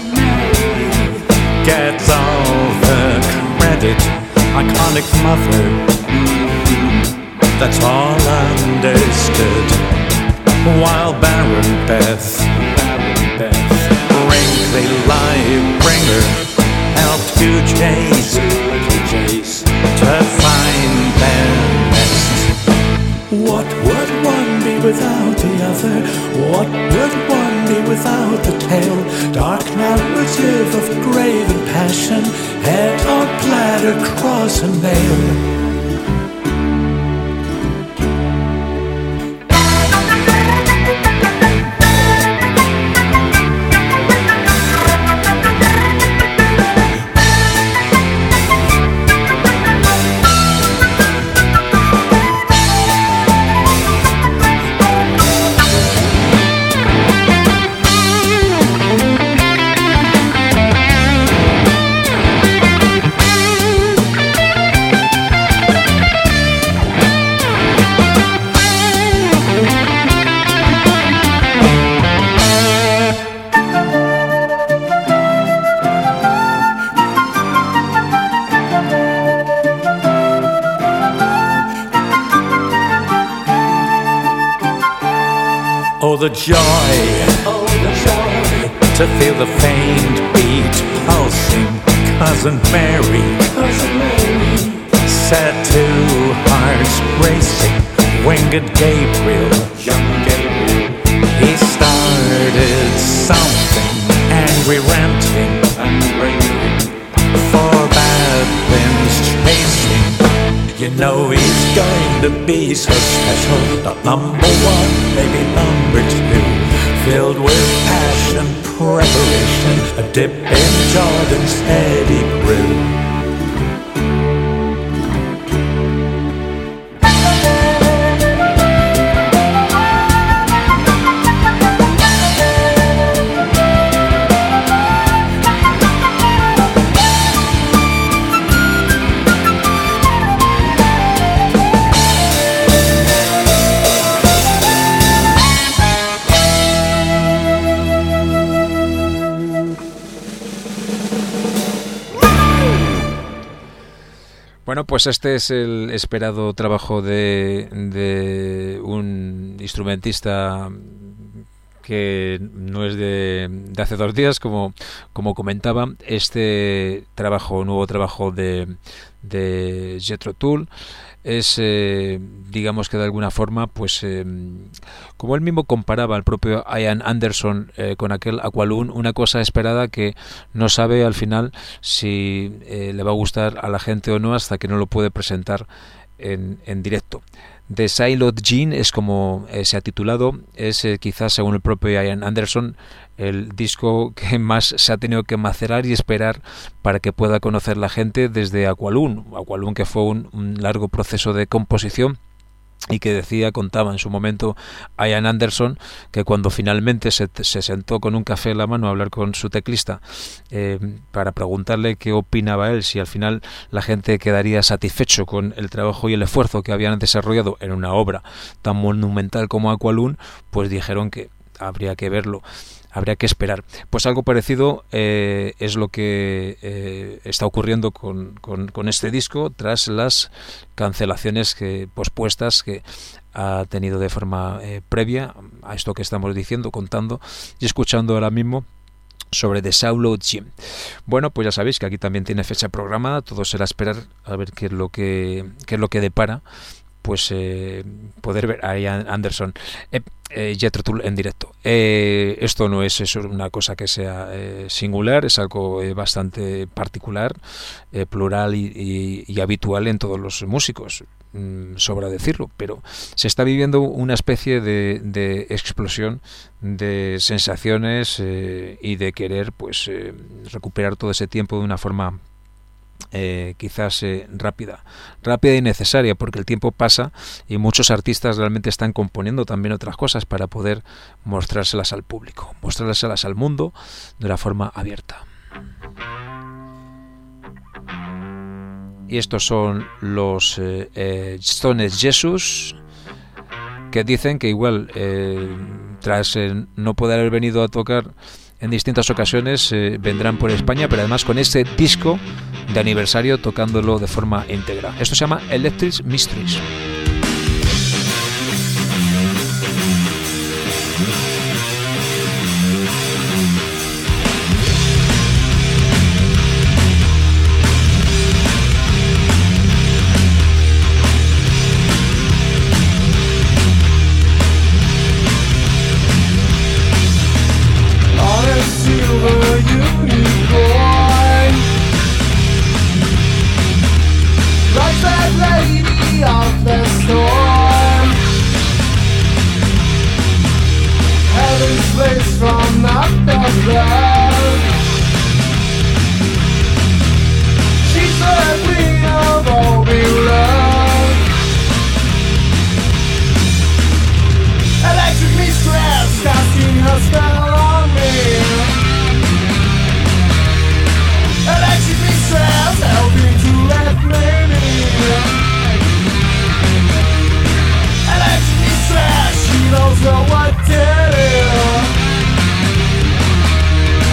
gets all the credit. Iconic mother, that's all understood. While Baron Beth, Baron Beth, wrinkly live bringer, helped to chase, to find their nest. What would one be without the other? What would one be without the tale? Dark narrative of grave and passion, head on platter, cross and nail. Oh, the joy, oh, the joy, to feel the faint beat pulsing. Cousin Mary, Cousin Mary, set two hearts racing. Winged Gabriel, young Gabriel, he started something, angry ranting, and raving, for bad winds chasing. You know he's going to be so special. Not number one, maybe number two, filled with passion, preparation, a dip in Jordan's heady grill. Bueno, pues este es el esperado trabajo de, de un instrumentista que no es de, de hace dos días, como, como comentaba. Este trabajo, nuevo trabajo de, de Jethro Tull, es, eh, digamos que de alguna forma, pues eh, como él mismo comparaba al propio Ian Anderson eh, con aquel Aqualung, una cosa esperada que no sabe al final si eh, le va a gustar a la gente o no hasta que no lo puede presentar en, en directo. The Silent Gene es como eh, se ha titulado, es eh, quizás según el propio Ian Anderson el disco que más se ha tenido que macerar y esperar para que pueda conocer la gente desde Aqualung, Aqualung que fue un, un largo proceso de composición y que decía, contaba en su momento Ian Anderson, que cuando finalmente se, se sentó con un café en la mano a hablar con su teclista eh, para preguntarle qué opinaba él, si al final la gente quedaría satisfecho con el trabajo y el esfuerzo que habían desarrollado en una obra tan monumental como Aqualung, pues dijeron que habría que verlo, habría que esperar. Pues algo parecido eh, es lo que eh, está ocurriendo con, con, con este disco tras las cancelaciones que pospuestas que ha tenido de forma eh, previa a esto que estamos diciendo, contando y escuchando ahora mismo sobre The Silent Gene. Bueno, pues ya sabéis que aquí también tiene fecha programada, todo será esperar a ver qué es lo que qué es lo que depara, pues eh, poder ver a Ian Anderson, eh, eh, Jethro Tull en directo. Eh, esto no es eso, una cosa que sea eh, singular, es algo eh, bastante particular, eh, plural y, y, y habitual en todos los músicos, mm, sobra decirlo, pero se está viviendo una especie de, de explosión de sensaciones eh, y de querer pues eh, recuperar todo ese tiempo de una forma Eh, quizás eh, rápida rápida y necesaria, porque el tiempo pasa y muchos artistas realmente están componiendo también otras cosas para poder mostrárselas al público, mostrárselas al mundo de una forma abierta. Y estos son los eh, eh, Stone Jesus, que dicen que igual eh, tras eh, no poder haber venido a tocar en distintas ocasiones eh, vendrán por España, pero además con este disco de aniversario tocándolo de forma íntegra. Esto se llama Electric Mysteries. Knows what did it.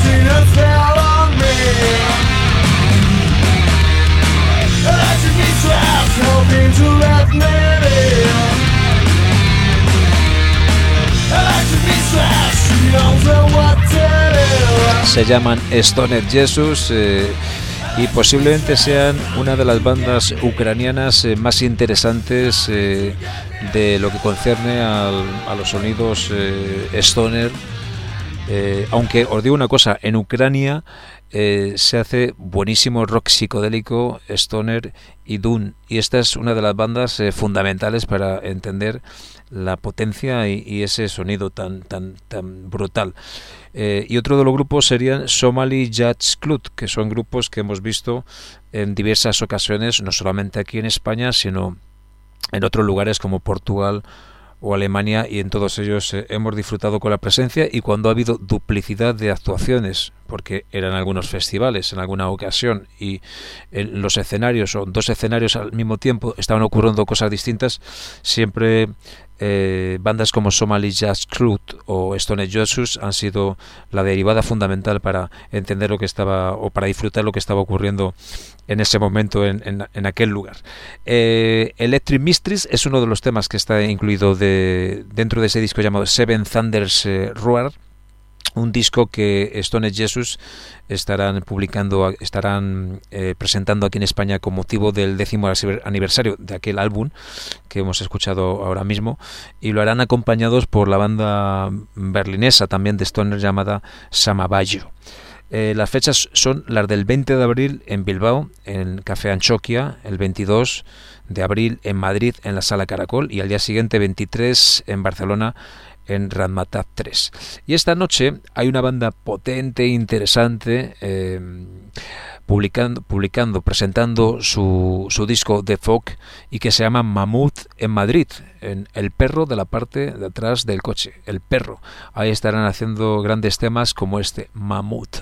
seen her fell on me. Electric me traps, hoping to let me live. Electric me traps, she knows what to do. Se llaman Stoned Jesus eh, y posiblemente sean una de las bandas ucranianas eh, más interesantes eh, de lo que concierne al, a los sonidos eh, stoner. Eh, aunque os digo una cosa, en Ucrania eh, se hace buenísimo rock psicodélico, stoner y doom, y esta es una de las bandas eh, fundamentales para entender la potencia y, y ese sonido tan tan tan brutal. Eh, y otro de los grupos serían Somali Jazz Club, que son grupos que hemos visto en diversas ocasiones, no solamente aquí en España, sino en otros lugares como Portugal o Alemania, y en todos ellos eh, hemos disfrutado con la presencia, y cuando ha habido duplicidad de actuaciones, porque eran algunos festivales en alguna ocasión y en los escenarios o dos escenarios al mismo tiempo estaban ocurriendo cosas distintas, siempre eh, bandas como Somali Jazz Club o Stoned Jesus han sido la derivada fundamental para entender lo que estaba, o para disfrutar lo que estaba ocurriendo en ese momento en, en, en aquel lugar. eh, Electric Mysteries es uno de los temas que está incluido de, dentro de ese disco llamado Seven Thunders eh, Roar, un disco que Stoned Jesus estarán publicando, estarán eh, presentando aquí en España con motivo del décimo aniversario de aquel álbum que hemos escuchado ahora mismo, y lo harán acompañados por la banda berlinesa también de Stoner llamada Samabayo. Eh, las fechas son las del veinte de abril en Bilbao, en Café Anchoquia, el veintidós de abril en Madrid, en la Sala Caracol, y al día siguiente, veintitrés, en Barcelona, en Razmataz tres. Y esta noche hay una banda potente e interesante eh, publicando, publicando, presentando su, su disco de folk, y que se llama Mamut en Madrid, en El Perro, de la parte de atrás del coche, El Perro. Ahí estarán haciendo grandes temas como este, Mamut.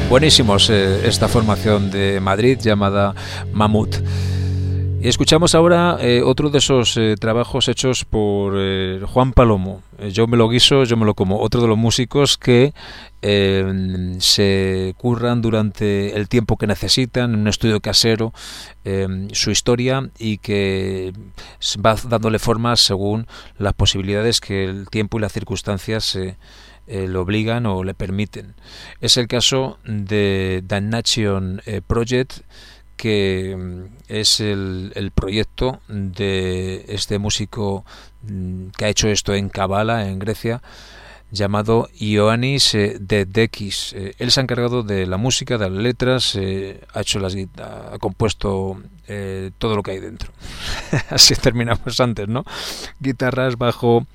Buenísimos eh, esta formación de Madrid llamada Mamut. Y escuchamos ahora eh, otro de esos eh, trabajos hechos por eh, Juan Palomo. Eh, yo me lo guiso, yo me lo como. Otro de los músicos que eh, se curran durante el tiempo que necesitan en un estudio casero eh, su historia y que va dándole forma según las posibilidades que el tiempo y las circunstancias eh, eh, lo obligan o le permiten. Es el caso de Damnation eh, Project, que es el, el proyecto de este músico que ha hecho esto en Kavala, en Grecia, llamado Ioannis eh, Dedekis. Eh, él se ha encargado de la música, de las letras, eh, ha hecho las ha compuesto eh, todo lo que hay dentro. Así terminamos antes, ¿no? Guitarras, bajo,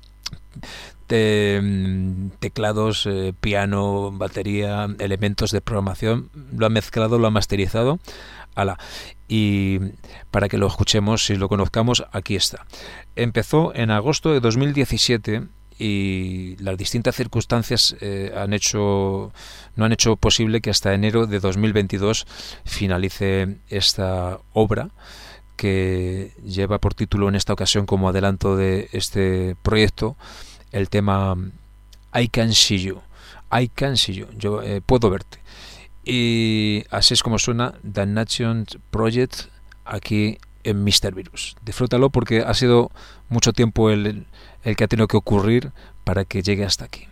de teclados, eh, piano, batería, elementos de programación. Lo ha mezclado, lo ha masterizado. Ala. Y para que lo escuchemos y lo conozcamos, aquí está. Empezó en agosto de dos mil diecisiete y las distintas circunstancias eh, han hecho no han hecho posible que hasta enero de dos mil veintidós finalice esta obra, que lleva por título en esta ocasión, como adelanto de este proyecto, el tema I Can See You. I Can See You. Yo eh, puedo verte. Y así es como suena Damnation Project aquí en míster Virus. Disfrútalo porque ha sido mucho tiempo el, el que ha tenido que ocurrir para que llegue hasta aquí.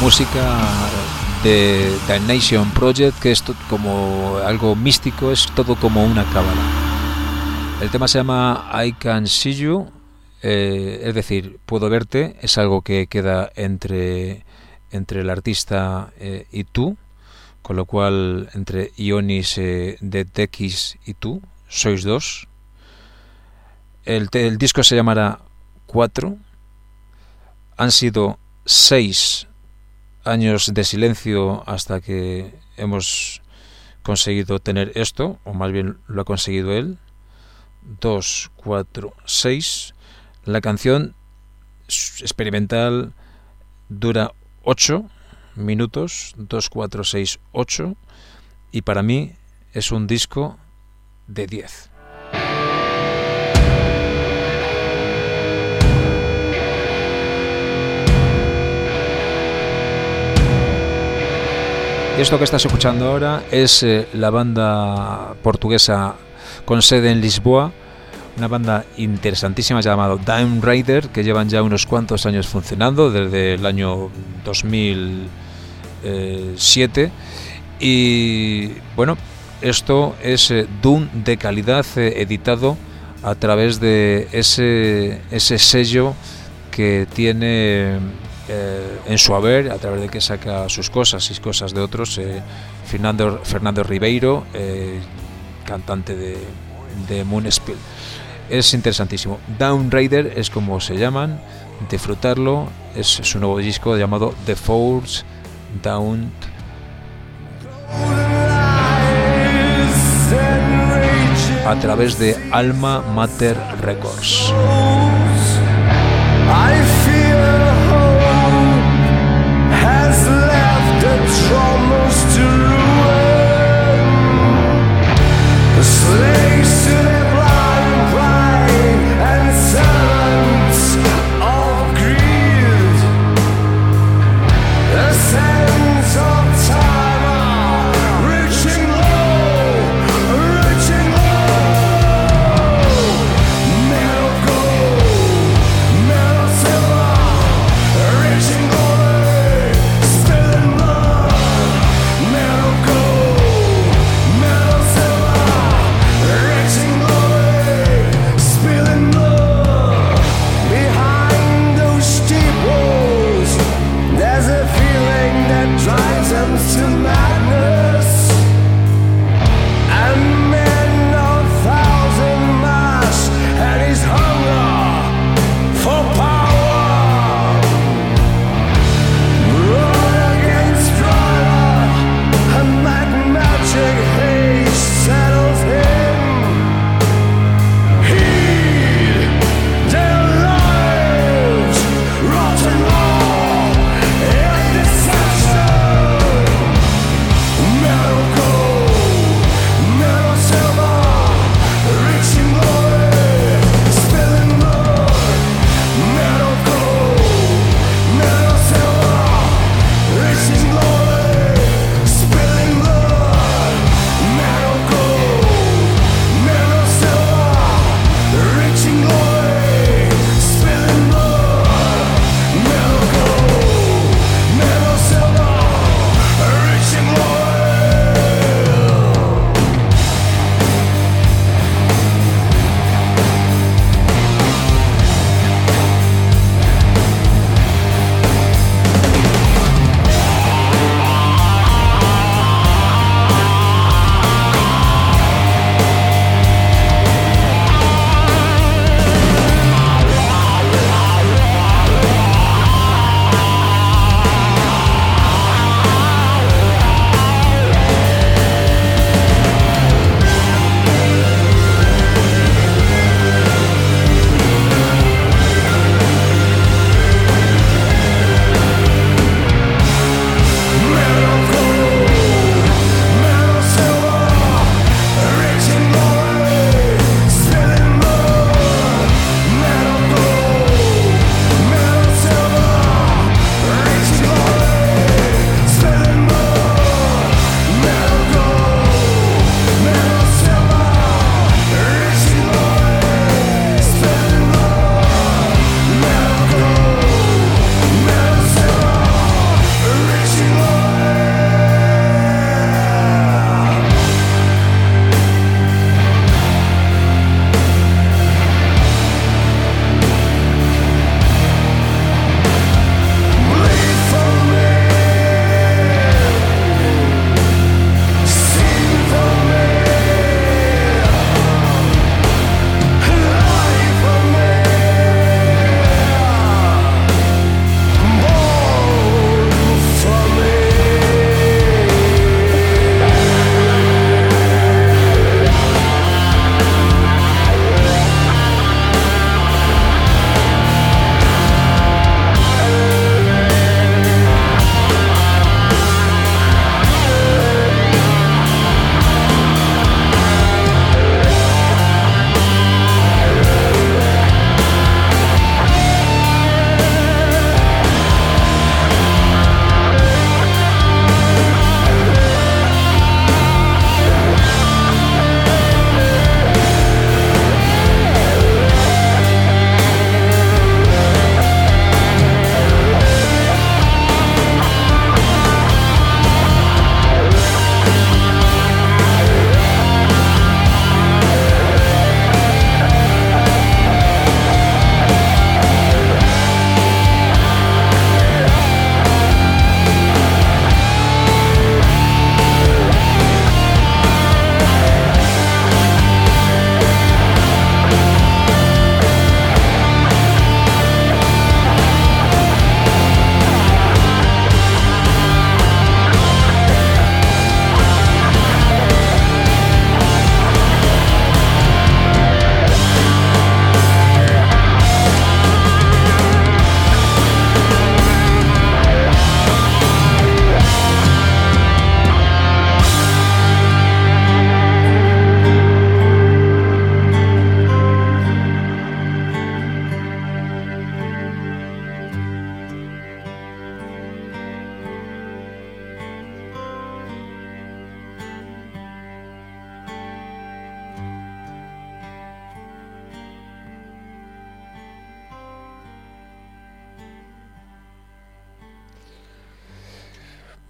música de The Nation Project, que es como algo místico, es todo como una cábala. El tema se llama I Can See You, eh, es decir, puedo verte, es algo que queda entre, entre el artista eh, y tú, con lo cual entre Ionis eh, de Tekis y tú, sois dos. El, el disco se llamará Cuatro. Han sido seis años de silencio hasta que hemos conseguido tener esto, o más bien lo ha conseguido él. Dos, cuatro, seis. La canción experimental dura ocho minutos, dos, cuatro, seis, ocho, y para mí es un disco de diez. Esto que estás escuchando ahora es eh, la banda portuguesa con sede en Lisboa, una banda interesantísima llamada Down Rider, que llevan ya unos cuantos años funcionando, desde el año dos mil siete, y bueno, esto es eh, Doom de calidad, eh, editado a través de ese, ese sello que tiene eh, en su haber, a través de que saca sus cosas y cosas de otros, eh, Fernando, Fernando Ribeiro, eh, cantante de, de Moonspill. Es interesantísimo. Down Rider es como se llaman, disfrutarlo. Es su nuevo disco llamado The Force Down, a través de Alma Mater Records. I feel home has left the traumas to ruin. The slaves to their blind pride and servants of greed. The sands of time are reaching low, reaching low. Men of gold, men of silver.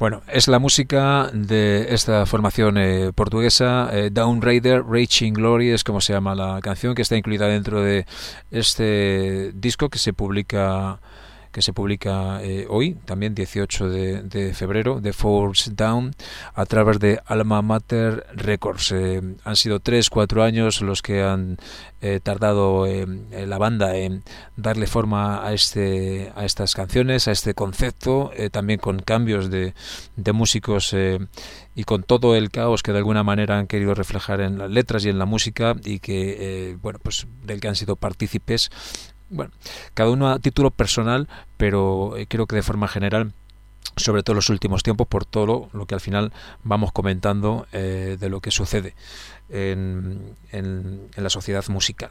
Bueno, es la música de esta formación eh, portuguesa, eh, Down Raider, Raging Glory es como se llama la canción, que está incluida dentro de este disco que se publica que se publica eh, hoy, también dieciocho de, de febrero, de Force Down, a través de Alma Mater Records. Eh, han sido tres, cuatro años los que han eh, tardado eh, la banda en darle forma a este a estas canciones, a este concepto, eh, también con cambios de, de músicos eh, y con todo el caos que de alguna manera han querido reflejar en las letras y en la música, y que eh, bueno, pues del que han sido partícipes. Bueno, cada uno a título personal, pero eh, creo que de forma general, sobre todo en los últimos tiempos, por todo lo, lo que al final vamos comentando eh, de lo que sucede en, en, en la sociedad musical.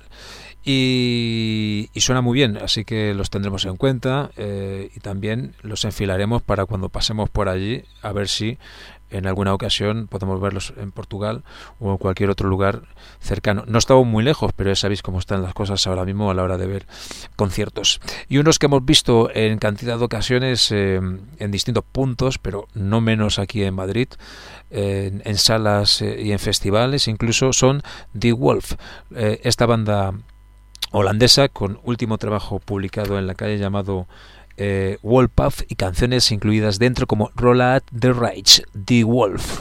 Y, y suena muy bien, así que los tendremos en cuenta eh, y también los enfilaremos para cuando pasemos por allí, a ver si en alguna ocasión podemos verlos en Portugal o en cualquier otro lugar cercano. No estamos muy lejos, pero ya sabéis cómo están las cosas ahora mismo a la hora de ver conciertos. Y unos que hemos visto en cantidad de ocasiones eh, en distintos puntos, pero no menos aquí en Madrid, eh, en, en salas eh, y en festivales incluso, son The Wolf, eh, esta banda holandesa con último trabajo publicado en la calle llamado Eh, Wolfpack, y canciones incluidas dentro como Roll Out the Rage, The Wolf.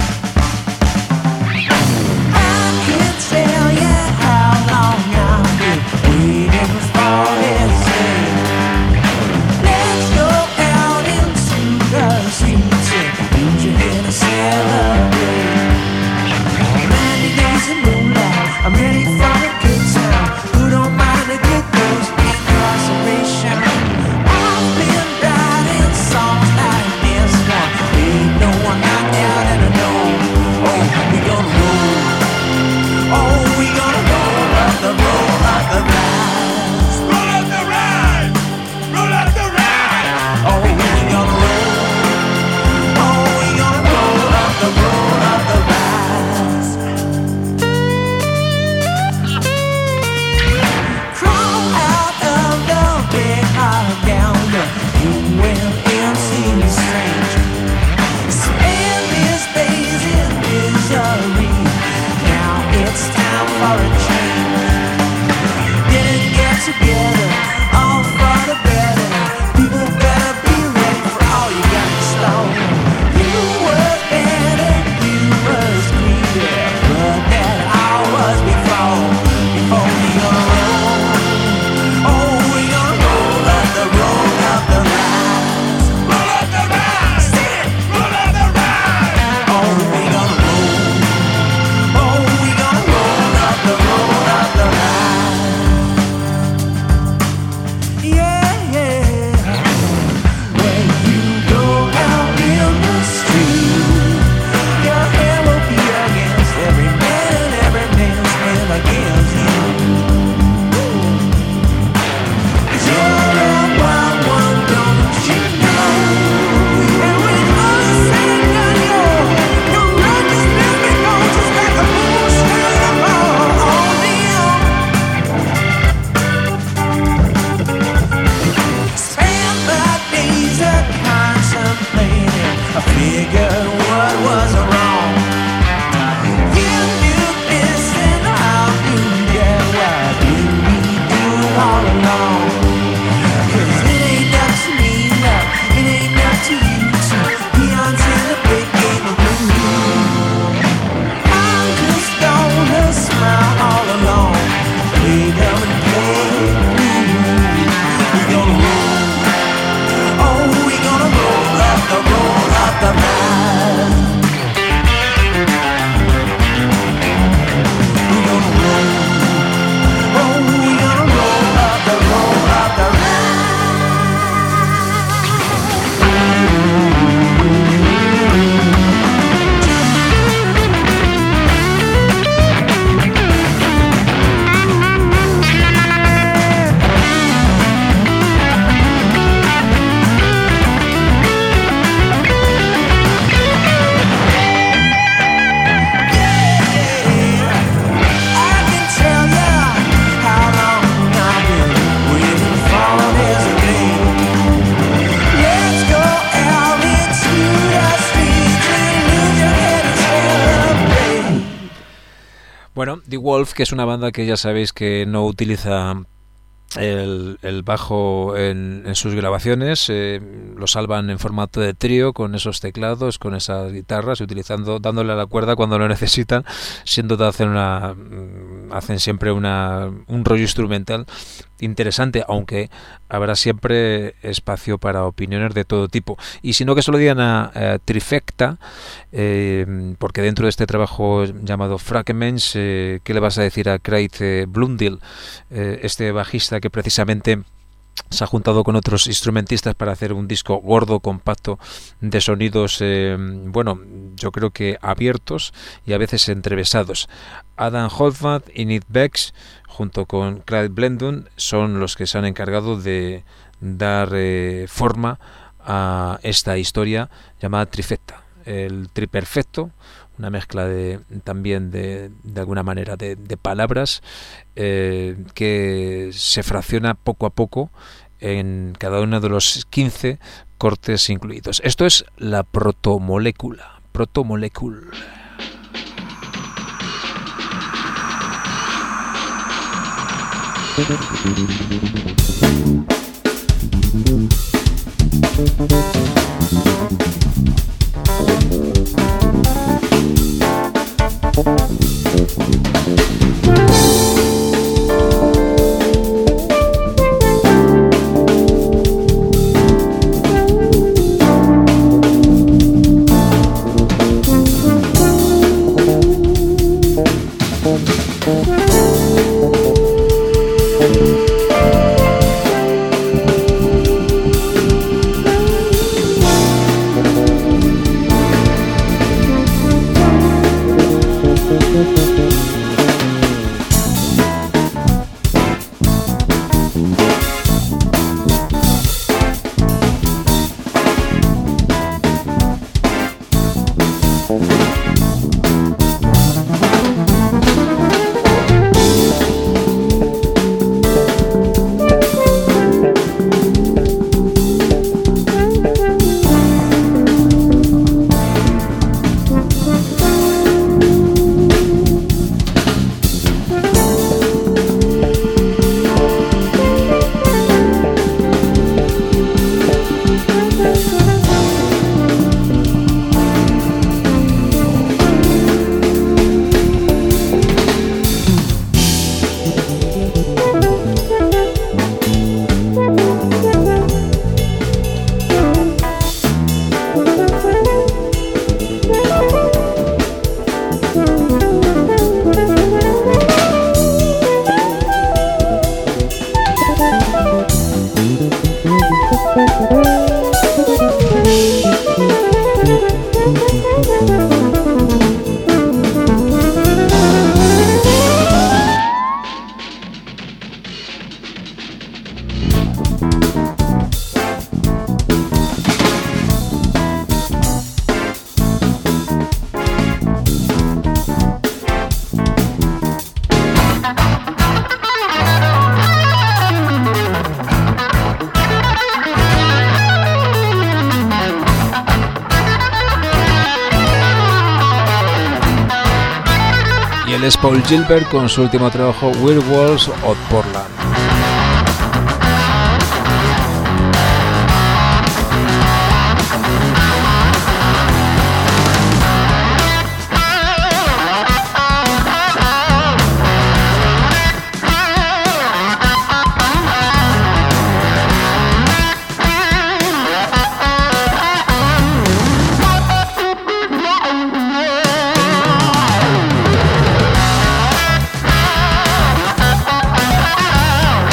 I'm ready for a good time. Who don't mind a good dose of incarceration? I've been writing songs like this one. Ain't no one knocked out and I know. Oh, we gonna roll. Oh, we gonna roll up the The Wolf, que es una banda que ya sabéis que no utiliza el, el bajo en, en sus grabaciones, eh, lo salvan en formato de trío con esos teclados, con esas guitarras, utilizando, dándole a la cuerda cuando lo necesitan, siendo de hacer una, hacen siempre una, un rollo instrumental interesante, aunque habrá siempre espacio para opiniones de todo tipo. Y si no, que se lo digan a, a Trifecta, eh, porque dentro de este trabajo llamado Fragments, eh, ¿qué le vas a decir a Craig eh, Blundell, eh, este bajista que precisamente se ha juntado con otros instrumentistas para hacer un disco gordo, compacto, de sonidos, eh, bueno, yo creo que abiertos y a veces entrevesados? Adam Holford y Nick Becks, junto con Craig Blundell, son los que se han encargado de dar eh, forma a esta historia llamada Trifecta, el tri perfecto, una mezcla de también de, de alguna manera de, de palabras eh, que se fracciona poco a poco en cada uno de los quince cortes incluidos. Esto es la protomolécula, protomolécula. Es Paul Gilbert con su último trabajo Werewolves of Portland. Oh,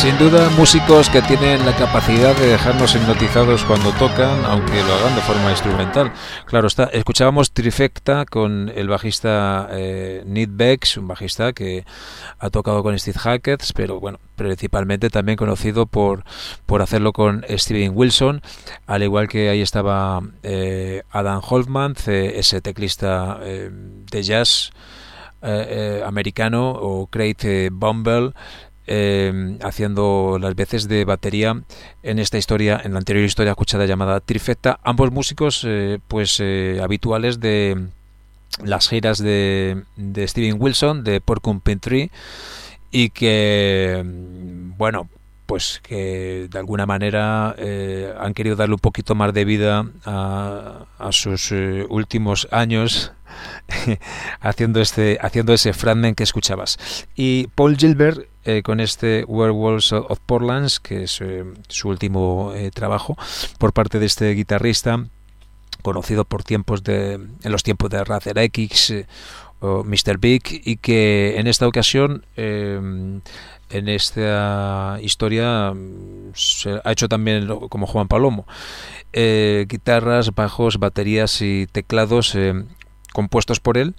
Sin duda, músicos que tienen la capacidad de dejarnos hipnotizados cuando tocan, aunque lo hagan de forma instrumental. Claro está, escuchábamos Trifecta con el bajista eh, Nick Becks, un bajista que ha tocado con Steve Hackett, pero bueno, principalmente también conocido por, por hacerlo con Steven Wilson, al igual que ahí estaba eh, Adam Holtman, eh, ese teclista eh, de jazz eh, eh, americano, o Craig eh, Bumble, Eh, haciendo las veces de batería en esta historia, en la anterior historia escuchada llamada Trifecta. Ambos músicos eh, pues eh, habituales de las giras de, de Steven Wilson, de Porcupine Tree, y que bueno, pues que de alguna manera eh, han querido darle un poquito más de vida a, a sus eh, últimos años haciendo este haciendo ese fragment que escuchabas. Y Paul Gilbert eh, con este Werewolves of Portland, que es eh, su último eh, trabajo por parte de este guitarrista conocido por tiempos de en los tiempos de Rather X eh, o mister Big, y que en esta ocasión eh, en esta historia se ha hecho también como Juan Palomo, eh, guitarras, bajos, baterías y teclados eh, compuestos por él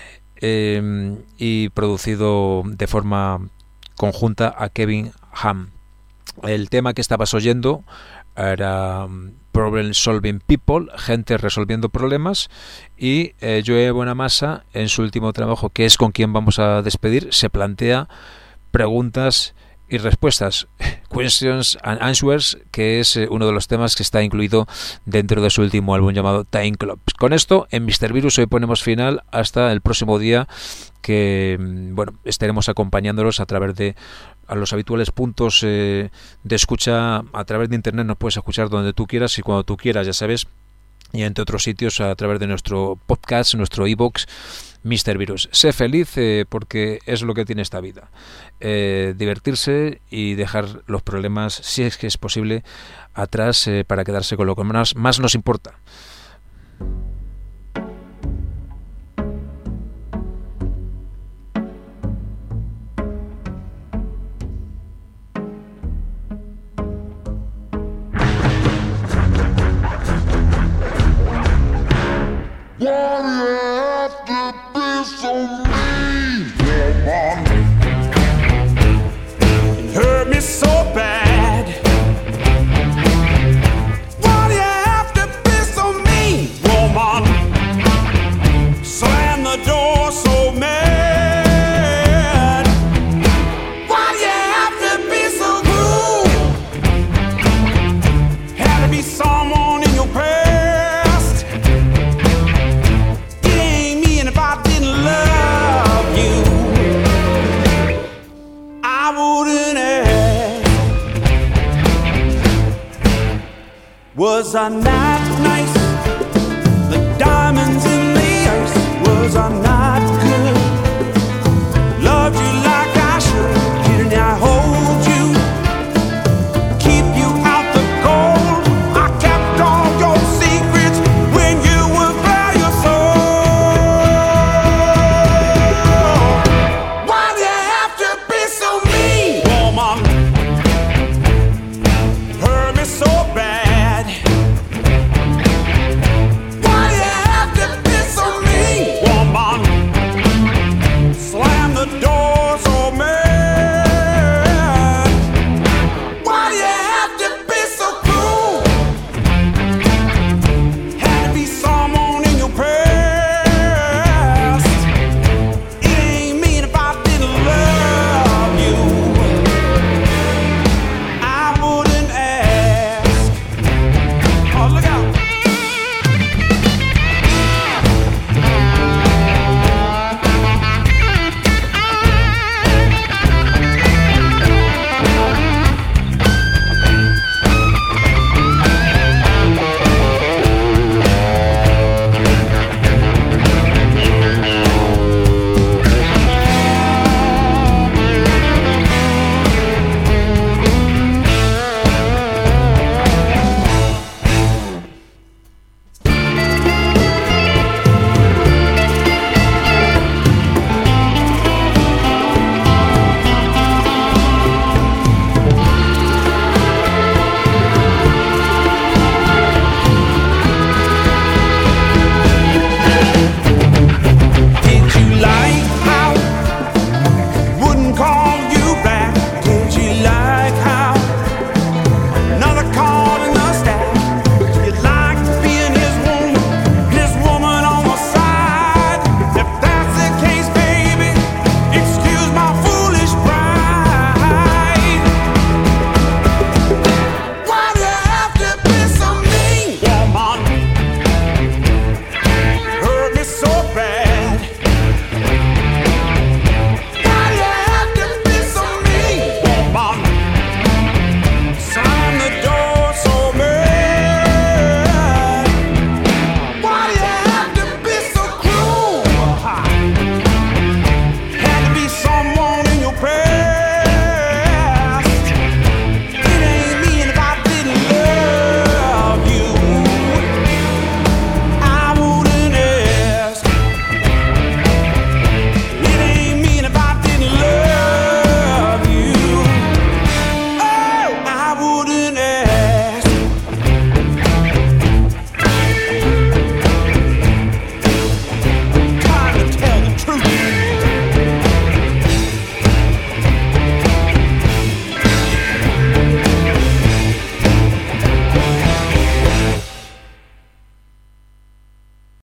eh, y producido de forma conjunta a Kevin Ham. El tema que estabas oyendo era Problem Solving People, gente resolviendo problemas, y eh, Joe Bonamassa, en su último trabajo, que es con quien vamos a despedir, se plantea preguntas y respuestas, Questions and Answers, que es eh, uno de los temas que está incluido dentro de su último álbum llamado Time Club. Con esto, en mister Virus hoy ponemos final hasta el próximo día, que bueno, estaremos acompañándolos a través de a los habituales puntos eh, de escucha a través de internet. Nos puedes escuchar donde tú quieras y cuando tú quieras, ya sabes, y entre otros sitios a través de nuestro podcast, nuestro iVoox, mister Virus. Sé feliz eh, porque es lo que tiene esta vida. Eh, divertirse y dejar los problemas, si es que es posible, atrás eh, para quedarse con lo que más, más nos importa. Was I not nice? The diamonds in the earth. Was I not